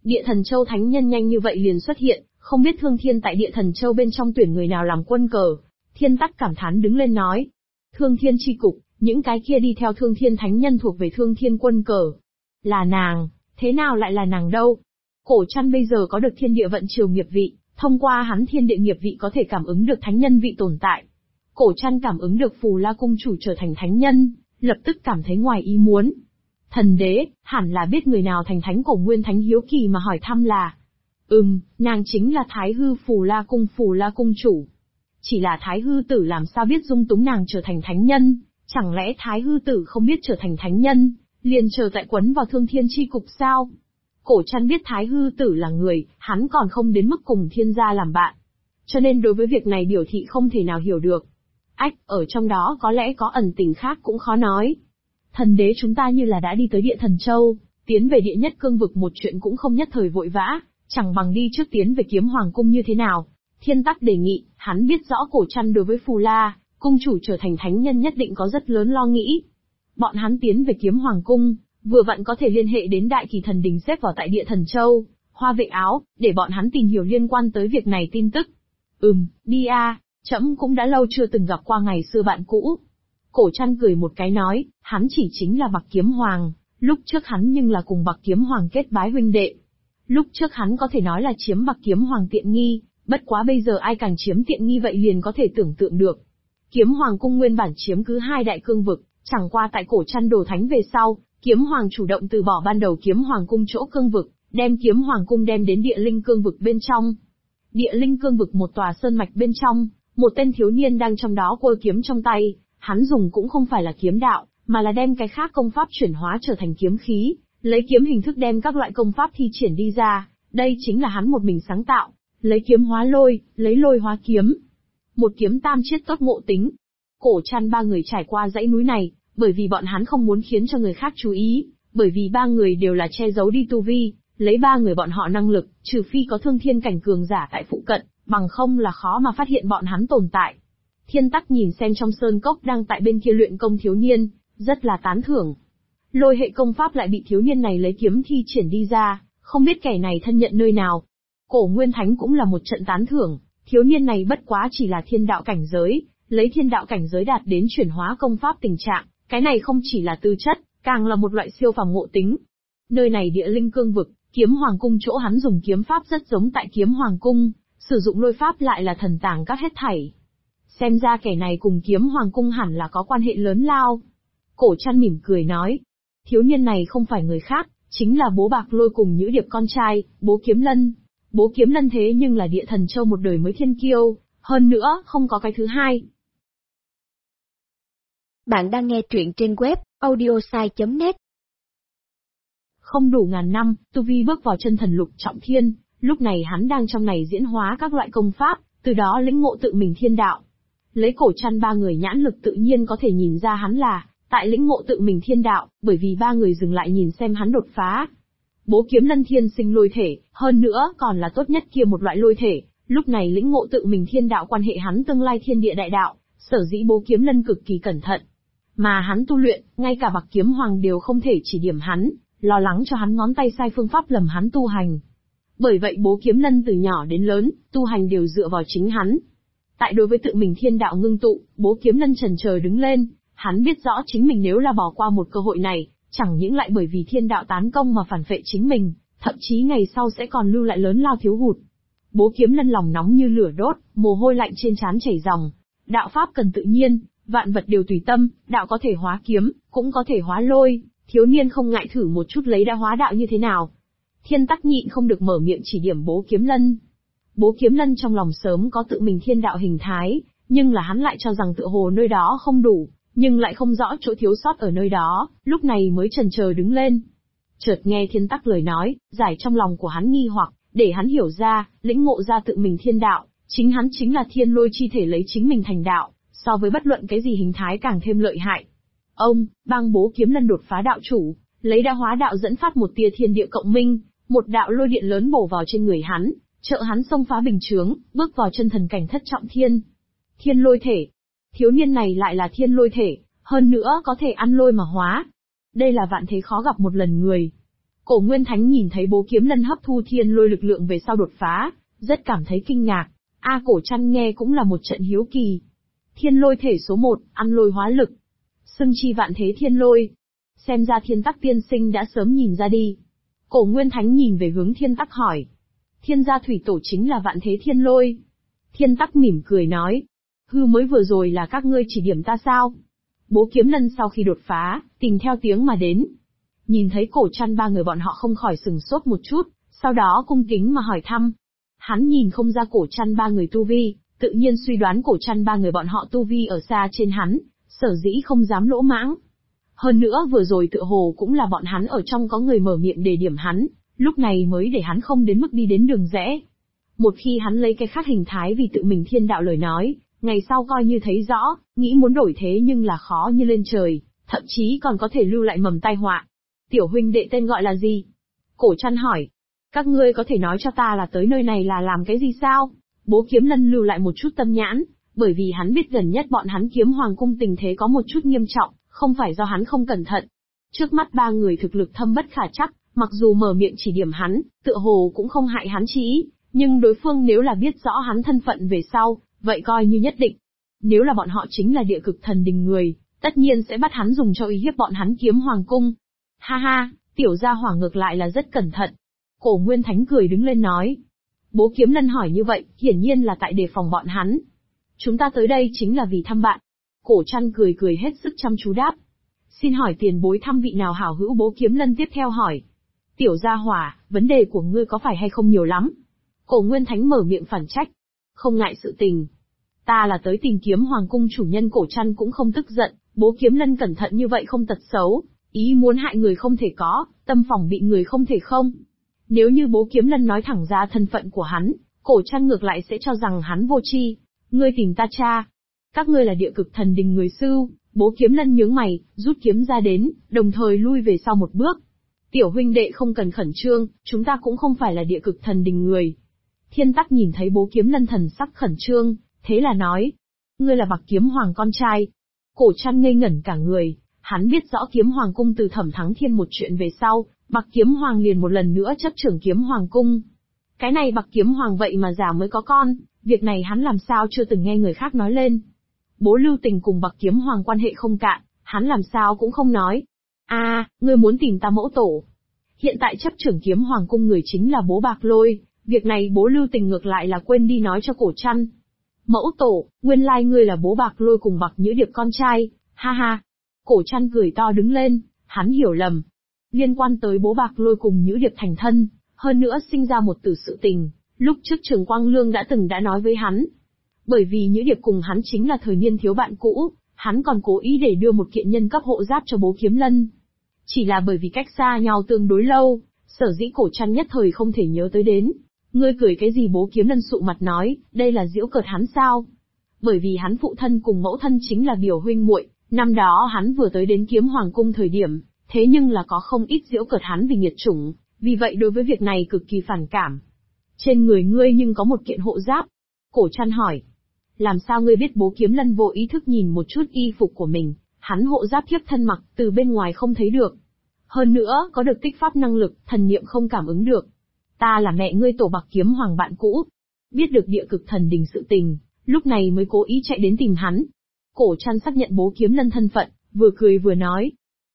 Địa Thần Châu thánh nhân nhanh như vậy liền xuất hiện, không biết Thương Thiên tại Địa Thần Châu bên trong tuyển người nào làm quân cờ. Thiên Tắc cảm thán đứng lên nói. Thương Thiên chi cục, những cái kia đi theo Thương Thiên thánh nhân thuộc về Thương Thiên quân cờ. Là nàng, thế nào lại là nàng đâu? Cổ Trăn bây giờ có được thiên địa vận chiều nghiệp vị, thông qua hắn thiên địa nghiệp vị có thể cảm ứng được thánh nhân vị tồn tại. Cổ Trăn cảm ứng được Phù La cung chủ trở thành thánh nhân, lập tức cảm thấy ngoài ý muốn. Thần đế, hẳn là biết người nào thành thánh. Cổ Nguyên Thánh hiếu kỳ mà hỏi thăm là. Nàng chính là Thái Hư Phù La cung chủ. Chỉ là Thái Hư tử làm sao biết dung túng nàng trở thành thánh nhân, chẳng lẽ Thái Hư tử không biết trở thành thánh nhân, liền chờ tại quấn vào Thương Thiên chi cục sao? Cổ Trăn biết Thái Hư tử là người, hắn còn không đến mức cùng thiên gia làm bạn. Cho nên đối với việc này biểu thị không thể nào hiểu được. Ở trong đó có lẽ có ẩn tình khác cũng khó nói. Thần đế, chúng ta như là đã đi tới Địa Thần Châu, tiến về Địa Nhất Cương vực một chuyện cũng không nhất thời vội vã, chẳng bằng đi trước tiến về Kiếm Hoàng cung như thế nào? Thiên Tắc đề nghị, hắn biết rõ Cổ Trăn đối với Phù La cung chủ trở thành thánh nhân nhất định có rất lớn lo nghĩ. Bọn hắn tiến về Kiếm Hoàng cung, vừa vặn có thể liên hệ đến Đại Kỳ Thần Đình xếp vào tại Địa Thần Châu, Hoa Vệ Áo, để bọn hắn tìm hiểu liên quan tới việc này tin tức. Đi a, trẫm cũng đã lâu chưa từng gặp qua ngày xưa bạn cũ. Cổ Trăn cười một cái nói, hắn chỉ chính là Bạc Kiếm Hoàng, lúc trước hắn nhưng là cùng Bạc Kiếm Hoàng kết bái huynh đệ. Lúc trước hắn có thể nói là chiếm Bạc Kiếm Hoàng tiện nghi, bất quá bây giờ ai càng chiếm tiện nghi vậy liền có thể tưởng tượng được. Kiếm Hoàng cung nguyên bản chiếm cứ 2 đại cương vực, chẳng qua tại Cổ Trăn đồ thánh về sau, Kiếm Hoàng chủ động từ bỏ ban đầu Kiếm Hoàng cung chỗ cương vực, đem Kiếm Hoàng cung đem đến Địa Linh cương vực bên trong. Địa Linh cương vực một tòa sơn mạch bên trong, một tên thiếu niên đang trong đó quơ kiếm trong tay, hắn dùng cũng không phải là kiếm đạo, mà là đem cái khác công pháp chuyển hóa trở thành kiếm khí, lấy kiếm hình thức đem các loại công pháp thi triển đi ra, đây chính là hắn một mình sáng tạo, lấy kiếm hóa lôi, lấy lôi hóa kiếm. Một kiếm tam chiết tốt ngộ tính. Cổ Trăn 3 người trải qua dãy núi này, bởi vì bọn hắn không muốn khiến cho người khác chú ý, bởi vì 3 người đều là che giấu đi tu vi, lấy 3 người bọn họ năng lực, trừ phi có thương thiên cảnh cường giả tại phụ cận, bằng không là khó mà phát hiện bọn hắn tồn tại. Thiên Tắc nhìn xem trong sơn cốc đang tại bên kia luyện công thiếu niên, rất là tán thưởng. Lôi hệ công pháp lại bị thiếu niên này lấy kiếm thi triển đi ra, không biết kẻ này thân nhận nơi nào. Cổ Nguyên Thánh cũng là một trận tán thưởng, thiếu niên này bất quá chỉ là thiên đạo cảnh giới, lấy thiên đạo cảnh giới đạt đến chuyển hóa công pháp tình trạng, cái này không chỉ là tư chất, càng là một loại siêu phàm ngộ tính. Nơi này Địa Linh cương vực, Kiếm Hoàng cung chỗ hắn dùng kiếm pháp rất giống tại Kiếm Hoàng cung, sử dụng lôi pháp lại là thần tàng các hết thảy. Xem ra kẻ này cùng Kiếm Hoàng cung hẳn là có quan hệ lớn lao. Cổ Trăn mỉm cười nói, thiếu niên này không phải người khác, chính là bố Bạc Lôi cùng Nhữ Điệp con trai, bố Kiếm Lân. Bố Kiếm Lân thế nhưng là Địa Thần Châu một đời mới thiên kiêu, hơn nữa không có cái thứ hai. Bạn đang nghe truyện trên web audiosai.net. Không đủ ngàn năm, tu vi bước vào chân thần lục trọng thiên, lúc này hắn đang trong này diễn hóa các loại công pháp, từ đó lĩnh ngộ tự mình thiên đạo. Lấy Cổ Trăn 3 người nhãn lực tự nhiên có thể nhìn ra hắn là tại lĩnh ngộ tự mình thiên đạo, bởi vì 3 người dừng lại nhìn xem hắn đột phá. Bố Kiếm Lân thiên sinh lôi thể, hơn nữa còn là tốt nhất kia một loại lôi thể, lúc này lĩnh ngộ tự mình thiên đạo quan hệ hắn tương lai thiên địa đại đạo, sở dĩ Bố Kiếm Lân cực kỳ cẩn thận. Mà hắn tu luyện, ngay cả Bạc Kiếm Hoàng đều không thể chỉ điểm hắn, lo lắng cho hắn ngón tay sai phương pháp lầm hắn tu hành. Bởi vậy Bố Kiếm Lân từ nhỏ đến lớn, tu hành đều dựa vào chính hắn. Tại đối với tự mình thiên đạo ngưng tụ, Bố Kiếm Lân chần chờ đứng lên, hắn biết rõ chính mình nếu là bỏ qua một cơ hội này, chẳng những lại bởi vì thiên đạo tán công mà phản phệ chính mình, thậm chí ngày sau sẽ còn lưu lại lớn lao thiếu hụt. Bố Kiếm Lân lòng nóng như lửa đốt, mồ hôi lạnh trên trán chảy ròng. Đạo pháp cần tự nhiên, vạn vật đều tùy tâm, đạo có thể hóa kiếm, cũng có thể hóa lôi, thiếu niên không ngại thử một chút lấy đã hóa đạo như thế nào. Thiên Tắc nhịn không được mở miệng chỉ điểm Bố Kiếm Lân. Bố Kiếm Lân trong lòng sớm có tự mình thiên đạo hình thái, nhưng là hắn lại cho rằng tựa hồ nơi đó không đủ, nhưng lại không rõ chỗ thiếu sót ở nơi đó, lúc này mới chần chờ đứng lên. Chợt nghe Thiên Tắc lời nói, giải trong lòng của hắn nghi hoặc, để hắn hiểu ra, lĩnh ngộ ra tự mình thiên đạo, chính hắn chính là thiên lôi chi thể lấy chính mình thành đạo, so với bất luận cái gì hình thái càng thêm lợi hại. Ông, bang Bố Kiếm Lân đột phá đạo chủ, lấy đa hóa đạo dẫn phát một tia thiên địa cộng minh, một đạo lôi điện lớn bổ vào trên người hắn, trợ hắn xông phá bình chướng, bước vào chân thần cảnh thất trọng thiên. Thiên lôi thể. Thiếu niên này lại là thiên lôi thể, hơn nữa có thể ăn lôi mà hóa. Đây là vạn thế khó gặp một lần người. Cổ Nguyên Thánh nhìn thấy Bố Kiếm Lân hấp thu thiên lôi lực lượng về sau đột phá, rất cảm thấy kinh ngạc. Cổ Trăn nghe cũng là một trận hiếu kỳ. Thiên lôi thể số 1, ăn lôi hóa lực. Xưng chi vạn thế thiên lôi. Xem ra Thiên Tắc tiên sinh đã sớm nhìn ra đi. Cổ Nguyên Thánh nhìn về hướng Thiên Tắc hỏi. Thiên gia thủy tổ chính là vạn thế thiên lôi. Thiên Tắc mỉm cười nói. Mới vừa rồi là các ngươi chỉ điểm ta sao? Bố Kiếm Lân sau khi đột phá, tìm theo tiếng mà đến. Nhìn thấy Cổ Trăn ba người bọn họ không khỏi sừng sốt một chút, sau đó cung kính mà hỏi thăm. Hắn nhìn không ra Cổ Trăn ba người tu vi, tự nhiên suy đoán Cổ Trăn ba người bọn họ tu vi ở xa trên hắn, sở dĩ không dám lỗ mãng. Hơn nữa vừa rồi tựa hồ cũng là bọn hắn ở trong có người mở miệng đề điểm hắn, lúc này mới để hắn không đến mức đi đến đường rẽ. Một khi hắn lấy cái khác hình thái vì tự mình thiên đạo lời nói, ngày sau coi như thấy rõ, nghĩ muốn đổi thế nhưng là khó như lên trời, thậm chí còn có thể lưu lại mầm tai họa. Tiểu huynh đệ tên gọi là gì? Cổ Trăn hỏi. Các ngươi có thể nói cho ta là tới nơi này là làm cái gì sao? Bố Kiếm Lân lưu lại một chút tâm nhãn, bởi vì hắn biết gần nhất bọn hắn Kiếm Hoàng cung tình thế có một chút nghiêm trọng, không phải do hắn không cẩn thận. Trước mắt ba người thực lực thâm bất khả trắc, mặc dù mở miệng chỉ điểm hắn, tựa hồ cũng không hại hắn chí ý, nhưng đối phương nếu là biết rõ hắn thân phận về sau, vậy coi như nhất định. Nếu là bọn họ chính là địa cực thần đình người, tất nhiên sẽ bắt hắn dùng cho uy hiếp bọn hắn Kiếm Hoàng cung. Ha ha, tiểu gia hỏa ngược lại là rất cẩn thận. Cổ Nguyên Thánh cười đứng lên nói. Bố Kiếm Lân hỏi như vậy, hiển nhiên là tại đề phòng bọn hắn. Chúng ta tới đây chính là vì thăm bạn. Cổ Trăn cười cười hết sức chăm chú đáp. Xin hỏi tiền bối thăm vị nào hảo hữu? Bố Kiếm Lân tiếp theo hỏi. Tiểu gia hỏa, vấn đề của ngươi có phải hay không nhiều lắm? Cổ Nguyên Thánh mở miệng phản trách. Không ngại sự tình. Ta là tới tìm Kiếm Hoàng cung chủ nhân. Cổ Trăn cũng không tức giận, Bố Kiếm Lân cẩn thận như vậy không tật xấu, ý muốn hại người không thể có, tâm phòng bị người không thể không. Nếu như Bố Kiếm Lân nói thẳng ra thân phận của hắn, Cổ Trăn ngược lại sẽ cho rằng hắn vô tri. Ngươi tìm ta cha. Các ngươi là địa cực thần đình người Sưu. Bố Kiếm Lân nhướng mày, rút kiếm ra đến, đồng thời lui về sau một bước. Tiểu huynh đệ không cần khẩn trương, chúng ta cũng không phải là địa cực thần đình người. Thiên Tắc nhìn thấy Bố Kiếm Lân thần sắc khẩn trương, thế là nói. Ngươi là Bạc Kiếm Hoàng con trai. Cổ Trăn ngây ngẩn cả người, hắn biết rõ Kiếm Hoàng cung từ Thẩm Thắng Thiên một chuyện về sau, Bạc Kiếm Hoàng liền một lần nữa chấp trưởng Kiếm Hoàng cung. Cái này Bạc Kiếm Hoàng vậy mà già mới có con, việc này hắn làm sao chưa từng nghe người khác nói lên. Bố Lưu Tình cùng Bạc Kiếm Hoàng quan hệ không cạn, hắn làm sao cũng không nói. Ngươi muốn tìm ta mẫu tổ. Hiện tại chấp trưởng Kiếm Hoàng cung người chính là bố Bạc Lôi, việc này Bố Lưu Tình ngược lại là quên đi nói cho Cổ Trăn. Mẫu tổ, nguyên lai ngươi là bố Bạc Lôi cùng Bạc Nhữ Điệp con trai, ha ha. Cổ Trăn cười to đứng lên, hắn hiểu lầm. Liên quan tới bố Bạc Lôi cùng Nhữ Điệp thành thân, hơn nữa sinh ra một tử sự tình, lúc trước Trường Quang Lương đã nói với hắn. Bởi vì Nhữ Điệp cùng hắn chính là thời niên thiếu bạn cũ, hắn còn cố ý để đưa một kiện nhân cấp hộ giáp cho Bố Kiếm Lân. Chỉ là bởi vì cách xa nhau tương đối lâu, sở dĩ Cổ Trăn nhất thời không thể nhớ tới đến. Ngươi cười cái gì? Bố Kiếm Lân sụ mặt nói, đây là giễu cợt hắn sao? Bởi vì hắn phụ thân cùng mẫu thân chính là biểu huynh muội, năm đó hắn vừa tới đến Kiếm Hoàng cung thời điểm, thế nhưng là có không ít giễu cợt hắn vì nghiệt chủng, vì vậy đối với việc này cực kỳ phản cảm. Trên người ngươi nhưng có một kiện hộ giáp. Cổ Trăn hỏi. Làm sao ngươi biết? Bố Kiếm Lân vô ý thức nhìn một chút y phục của mình, hắn hộ giáp thiếp thân mặc, từ bên ngoài không thấy được. Hơn nữa, có được tích pháp năng lực, thần niệm không cảm ứng được. Ta là mẹ ngươi tổ Bạc Kiếm Hoàng bạn cũ. Biết được địa cực thần đình sự tình, lúc này mới cố ý chạy đến tìm hắn. Cổ Trăn xác nhận Bố Kiếm Lân thân phận, vừa cười vừa nói.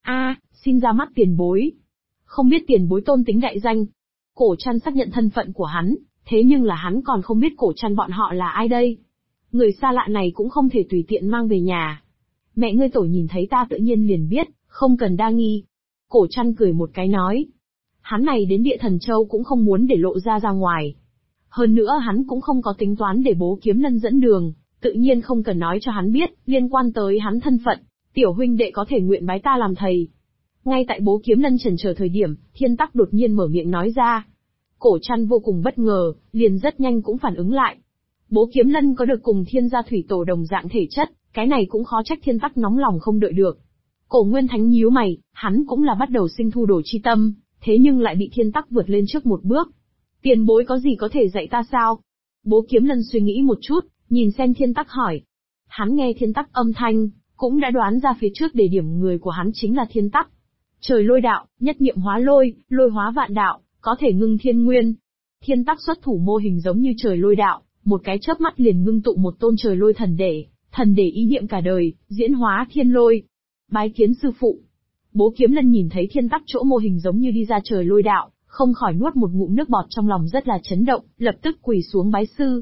Xin ra mắt tiền bối. Không biết tiền bối tôn tính đại danh. Cổ Trăn xác nhận thân phận của hắn, thế nhưng là hắn còn không biết Cổ Trăn bọn họ là ai đây. Người xa lạ này cũng không thể tùy tiện mang về nhà. Mẹ ngươi tổ nhìn thấy ta tự nhiên liền biết, không cần đa nghi. Cổ Trăn cười một cái nói. Hắn này đến Địa Thần Châu cũng không muốn để lộ ra ngoài. Hơn nữa hắn cũng không có tính toán để Bố Kiếm Lân dẫn đường, tự nhiên không cần nói cho hắn biết, liên quan tới hắn thân phận, tiểu huynh đệ có thể nguyện bái ta làm thầy. Ngay tại Bố Kiếm Lân chần chờ thời điểm, Thiên Tắc đột nhiên mở miệng nói ra. Cổ Trăn vô cùng bất ngờ, liền rất nhanh cũng phản ứng lại. Bố Kiếm Lân có được cùng Thiên gia thủy tổ đồng dạng thể chất, cái này cũng khó trách Thiên Tắc nóng lòng không đợi được. Cổ Nguyên Thánh nhíu mày, hắn cũng là bắt đầu sinh thu đồ chi tâm, thế nhưng lại bị Thiên Tắc vượt lên trước một bước. Tiền bối có gì có thể dạy ta sao? Bố Kiếm Lân suy nghĩ một chút, nhìn xem Thiên Tắc hỏi. Hắn nghe Thiên Tắc âm thanh, cũng đã đoán ra phía trước đề điểm người của hắn chính là Thiên Tắc. Trời lôi đạo, nhất niệm hóa lôi, lôi hóa vạn đạo, có thể ngưng thiên nguyên. Thiên Tắc xuất thủ mô hình giống như trời lôi đạo, một cái chớp mắt liền ngưng tụ một tôn trời lôi thần để ý niệm cả đời, diễn hóa thiên lôi. Bái kiến sư phụ. Bố Kiếm Lân nhìn thấy Thiên Tắc chỗ mô hình giống như đi ra trời lôi đạo, không khỏi nuốt một ngụm nước bọt, trong lòng rất là chấn động, lập tức quỳ xuống bái sư.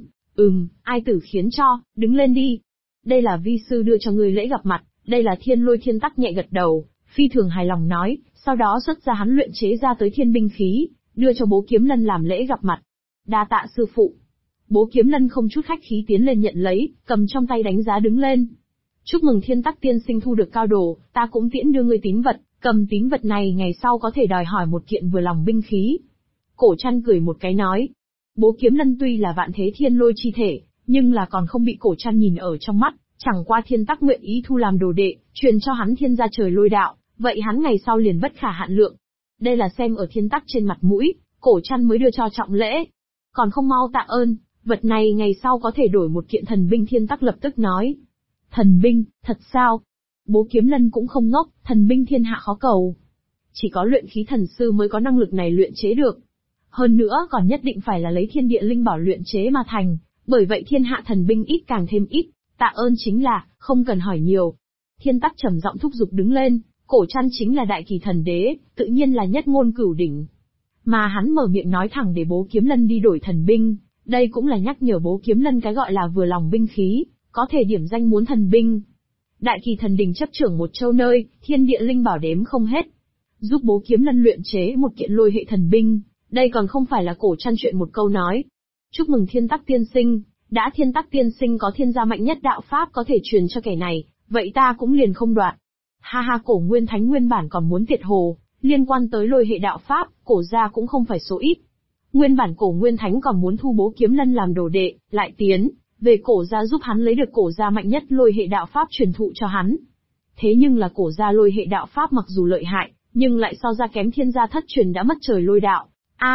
Ai tử khiến cho, đứng lên đi. Đây là vi sư đưa cho ngươi lễ gặp mặt, đây là thiên lôi. Thiên Tắc nhẹ gật đầu, phi thường hài lòng nói, sau đó xuất ra hắn luyện chế ra tới thiên binh khí, đưa cho Bố Kiếm Lân làm lễ gặp mặt. Đa tạ sư phụ. Bố Kiếm Lân không chút khách khí tiến lên nhận lấy, cầm trong tay đánh giá đứng lên. Chúc mừng Thiên Tắc tiên sinh thu được cao đồ, ta cũng tiễn đưa ngươi tín vật, cầm tín vật này ngày sau có thể đòi hỏi một kiện vừa lòng binh khí. Cổ Trăn cười một cái nói. Bố Kiếm Lân tuy là vạn thế thiên lôi chi thể, nhưng là còn không bị Cổ Trăn nhìn ở trong mắt, chẳng qua Thiên Tắc nguyện ý thu làm đồ đệ, truyền cho hắn thiên gia trời lôi đạo, vậy hắn ngày sau liền bất khả hạn lượng. Đây là xem ở Thiên Tắc trên mặt mũi, Cổ Trăn mới đưa cho trọng lễ. Còn không mau tạ ơn, vật này ngày sau có thể đổi một kiện thần binh. Thiên Tắc lập tức nói. Thần binh, thật sao? Bố Kiếm Lân cũng không ngốc, thần binh thiên hạ khó cầu. Chỉ có luyện khí thần sư mới có năng lực này luyện chế được. Hơn nữa còn nhất định phải là lấy thiên địa linh bảo luyện chế mà thành, bởi vậy thiên hạ thần binh ít càng thêm ít, tạ ơn chính là, không cần hỏi nhiều. Thiên Tắc trầm giọng thúc giục đứng lên, Cổ Trăn chính là đại kỳ thần đế, tự nhiên là nhất ngôn cửu đỉnh. Mà hắn mở miệng nói thẳng để Bố Kiếm Lân đi đổi thần binh, đây cũng là nhắc nhở Bố Kiếm Lân cái gọi là vừa lòng binh khí, có thể điểm danh muốn thần binh. Đại kỳ thần đình chấp trưởng một châu nơi, thiên địa linh bảo đếm không hết. Giúp Bố Kiếm Lân luyện chế một kiện lôi hệ thần binh, đây còn không phải là Cổ Trăn chuyện một câu nói. Chúc mừng Thiên Tắc tiên sinh, đã Thiên Tắc tiên sinh có thiên gia mạnh nhất đạo pháp có thể truyền cho kẻ này, vậy ta cũng liền không đoạt. Ha ha, Cổ Nguyên Thánh nguyên bản còn muốn tiệt hồ, liên quan tới lôi hệ đạo pháp, Cổ gia cũng không phải số ít. Nguyên bản Cổ Nguyên Thánh còn muốn thu Bố Kiếm Lân làm đồ đệ, lại tiến về Cổ gia giúp hắn lấy được Cổ gia mạnh nhất lôi hệ đạo pháp truyền thụ cho hắn. Thế nhưng là Cổ gia lôi hệ đạo pháp mặc dù lợi hại, nhưng lại so ra kém thiên gia thất truyền đã mất trời lôi đạo.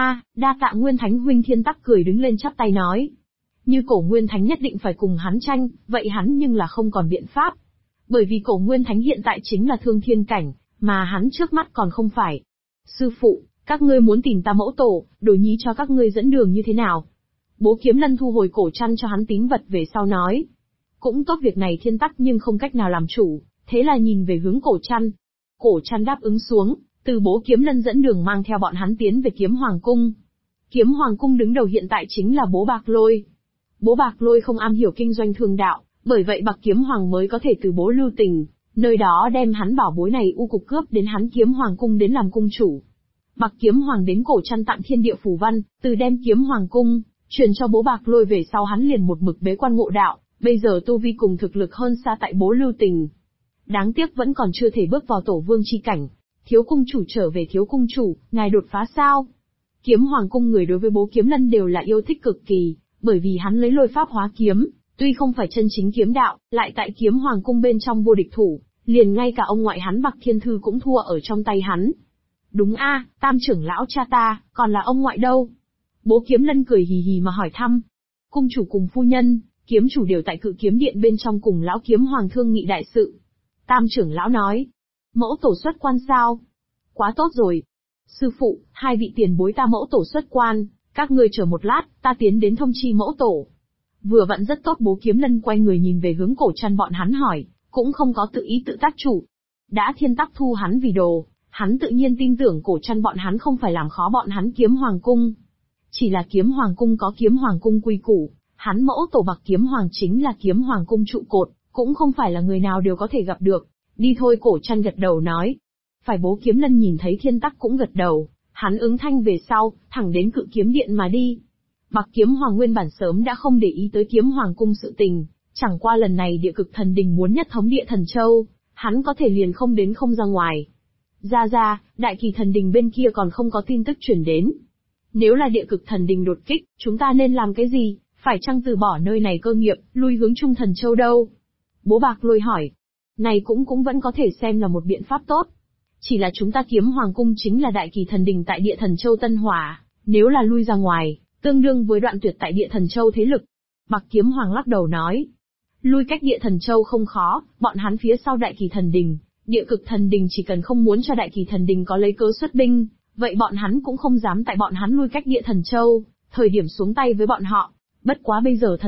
Đa tạ Nguyên Thánh huynh. Thiên Tắc cười đứng lên chắp tay nói. Như Cổ Nguyên Thánh nhất định phải cùng hắn tranh, vậy hắn nhưng là không còn biện pháp. Bởi vì Cổ Nguyên Thánh hiện tại chính là thương thiên cảnh, mà hắn trước mắt còn không phải. Sư phụ, các ngươi muốn tìm ta mẫu tổ, đổi nhí cho các ngươi dẫn đường như thế nào? Bố Kiếm Lân thu hồi Cổ Trăn cho hắn tín vật về sau nói. Cũng tốt, việc này Thiên Tắc nhưng không cách nào làm chủ, thế là nhìn về hướng Cổ Trăn. Cổ Trăn đáp ứng xuống, từ Bố Kiếm Lân dẫn đường mang theo bọn hắn tiến về Kiếm Hoàng Cung. Kiếm Hoàng Cung đứng đầu hiện tại chính là Bố Bạc Lôi. Bố Bạc Lôi không am hiểu kinh doanh thương đạo, bởi vậy Bạc Kiếm Hoàng mới có thể từ Bố Lưu Tình, nơi đó đem hắn bảo bối này u cục cướp đến hắn Kiếm Hoàng Cung đến làm cung chủ. Bạc Kiếm Hoàng đến Cổ Trăn tặng thiên địa phù văn, từ đem Kiếm Hoàng Cung truyền cho Bố Bạc Lôi về sau hắn liền một mực bế quan ngộ đạo, bây giờ tu vi cùng thực lực hơn xa tại Bố Lưu Tình. Đáng tiếc vẫn còn chưa thể bước vào tổ vương chi cảnh. Thiếu cung chủ trở về. Thiếu cung chủ, ngài đột phá sao? Kiếm Hoàng Cung người đối với Bố Kiếm Lân đều là yêu thích cực kỳ, bởi vì hắn lấy lôi pháp hóa kiếm, tuy không phải chân chính kiếm đạo, lại tại Kiếm Hoàng Cung bên trong vô địch thủ, liền ngay cả ông ngoại hắn Bạc Thiên Thư cũng thua ở trong tay hắn. Đúng Tam trưởng lão cha ta, còn là ông ngoại đâu? Bố Kiếm Lân cười hì hì mà hỏi thăm. Cung chủ cùng phu nhân, kiếm chủ đều tại Cự Kiếm Điện bên trong cùng lão Kiếm Hoàng thương nghị đại sự. Tam trưởng lão nói. Mẫu tổ xuất quan sao? Quá tốt rồi. Sư phụ, hai vị tiền bối ta mẫu tổ xuất quan, các ngươi chờ một lát, ta tiến đến thông chi mẫu tổ. Vừa vặn rất tốt. Bố Kiếm Lân quay người nhìn về hướng Cổ Trăn bọn hắn hỏi, cũng không có tự ý tự tác chủ. Đã Thiên Tắc thu hắn vì đồ, hắn tự nhiên tin tưởng Cổ Trăn bọn hắn không phải làm khó bọn hắn Kiếm Hoàng Cung. Chỉ là Kiếm Hoàng Cung có Kiếm Hoàng Cung quy củ, hắn mẫu tổ Bạc Kiếm Hoàng chính là Kiếm Hoàng Cung trụ cột, cũng không phải là người nào đều có thể gặp được. Đi thôi. Cổ Trăn gật đầu nói. Phải. Bố Kiếm Lân nhìn thấy Thiên Tắc cũng gật đầu, hắn ứng thanh về sau, thẳng đến Cự Kiếm Điện mà đi. Bạc Kiếm Hoàng nguyên bản sớm đã không để ý tới Kiếm Hoàng Cung sự tình, chẳng qua lần này Địa Cực Thần Đình muốn nhất thống Địa Thần Châu, hắn có thể liền không đến không ra ngoài. Ra, Đại Kỳ Thần Đình bên kia còn không có tin tức chuyển đến. Nếu là Địa Cực Thần Đình đột kích, chúng ta nên làm cái gì? Phải chăng từ bỏ nơi này cơ nghiệp, lui hướng Trung Thần Châu đâu? Bố Bạc Lôi hỏi. Này cũng vẫn có thể xem là một biện pháp tốt. Chỉ là chúng ta Kiếm Hoàng Cung chính là Đại Kỳ Thần Đình tại Địa Thần Châu Tân Hỏa, nếu là lui ra ngoài, tương đương với đoạn tuyệt tại Địa Thần Châu thế lực. Bạc Kiếm Hoàng lắc đầu nói. Lui cách Địa Thần Châu không khó, bọn hắn phía sau Đại Kỳ Thần Đình, Địa cực thần đình chỉ cần không muốn cho đại kỳ thần đình có lấy cớ xuất binh, vậy bọn hắn cũng không dám tại bọn hắn lui cách địa thần châu, thời điểm xuống tay với bọn họ. Bất quá bây giờ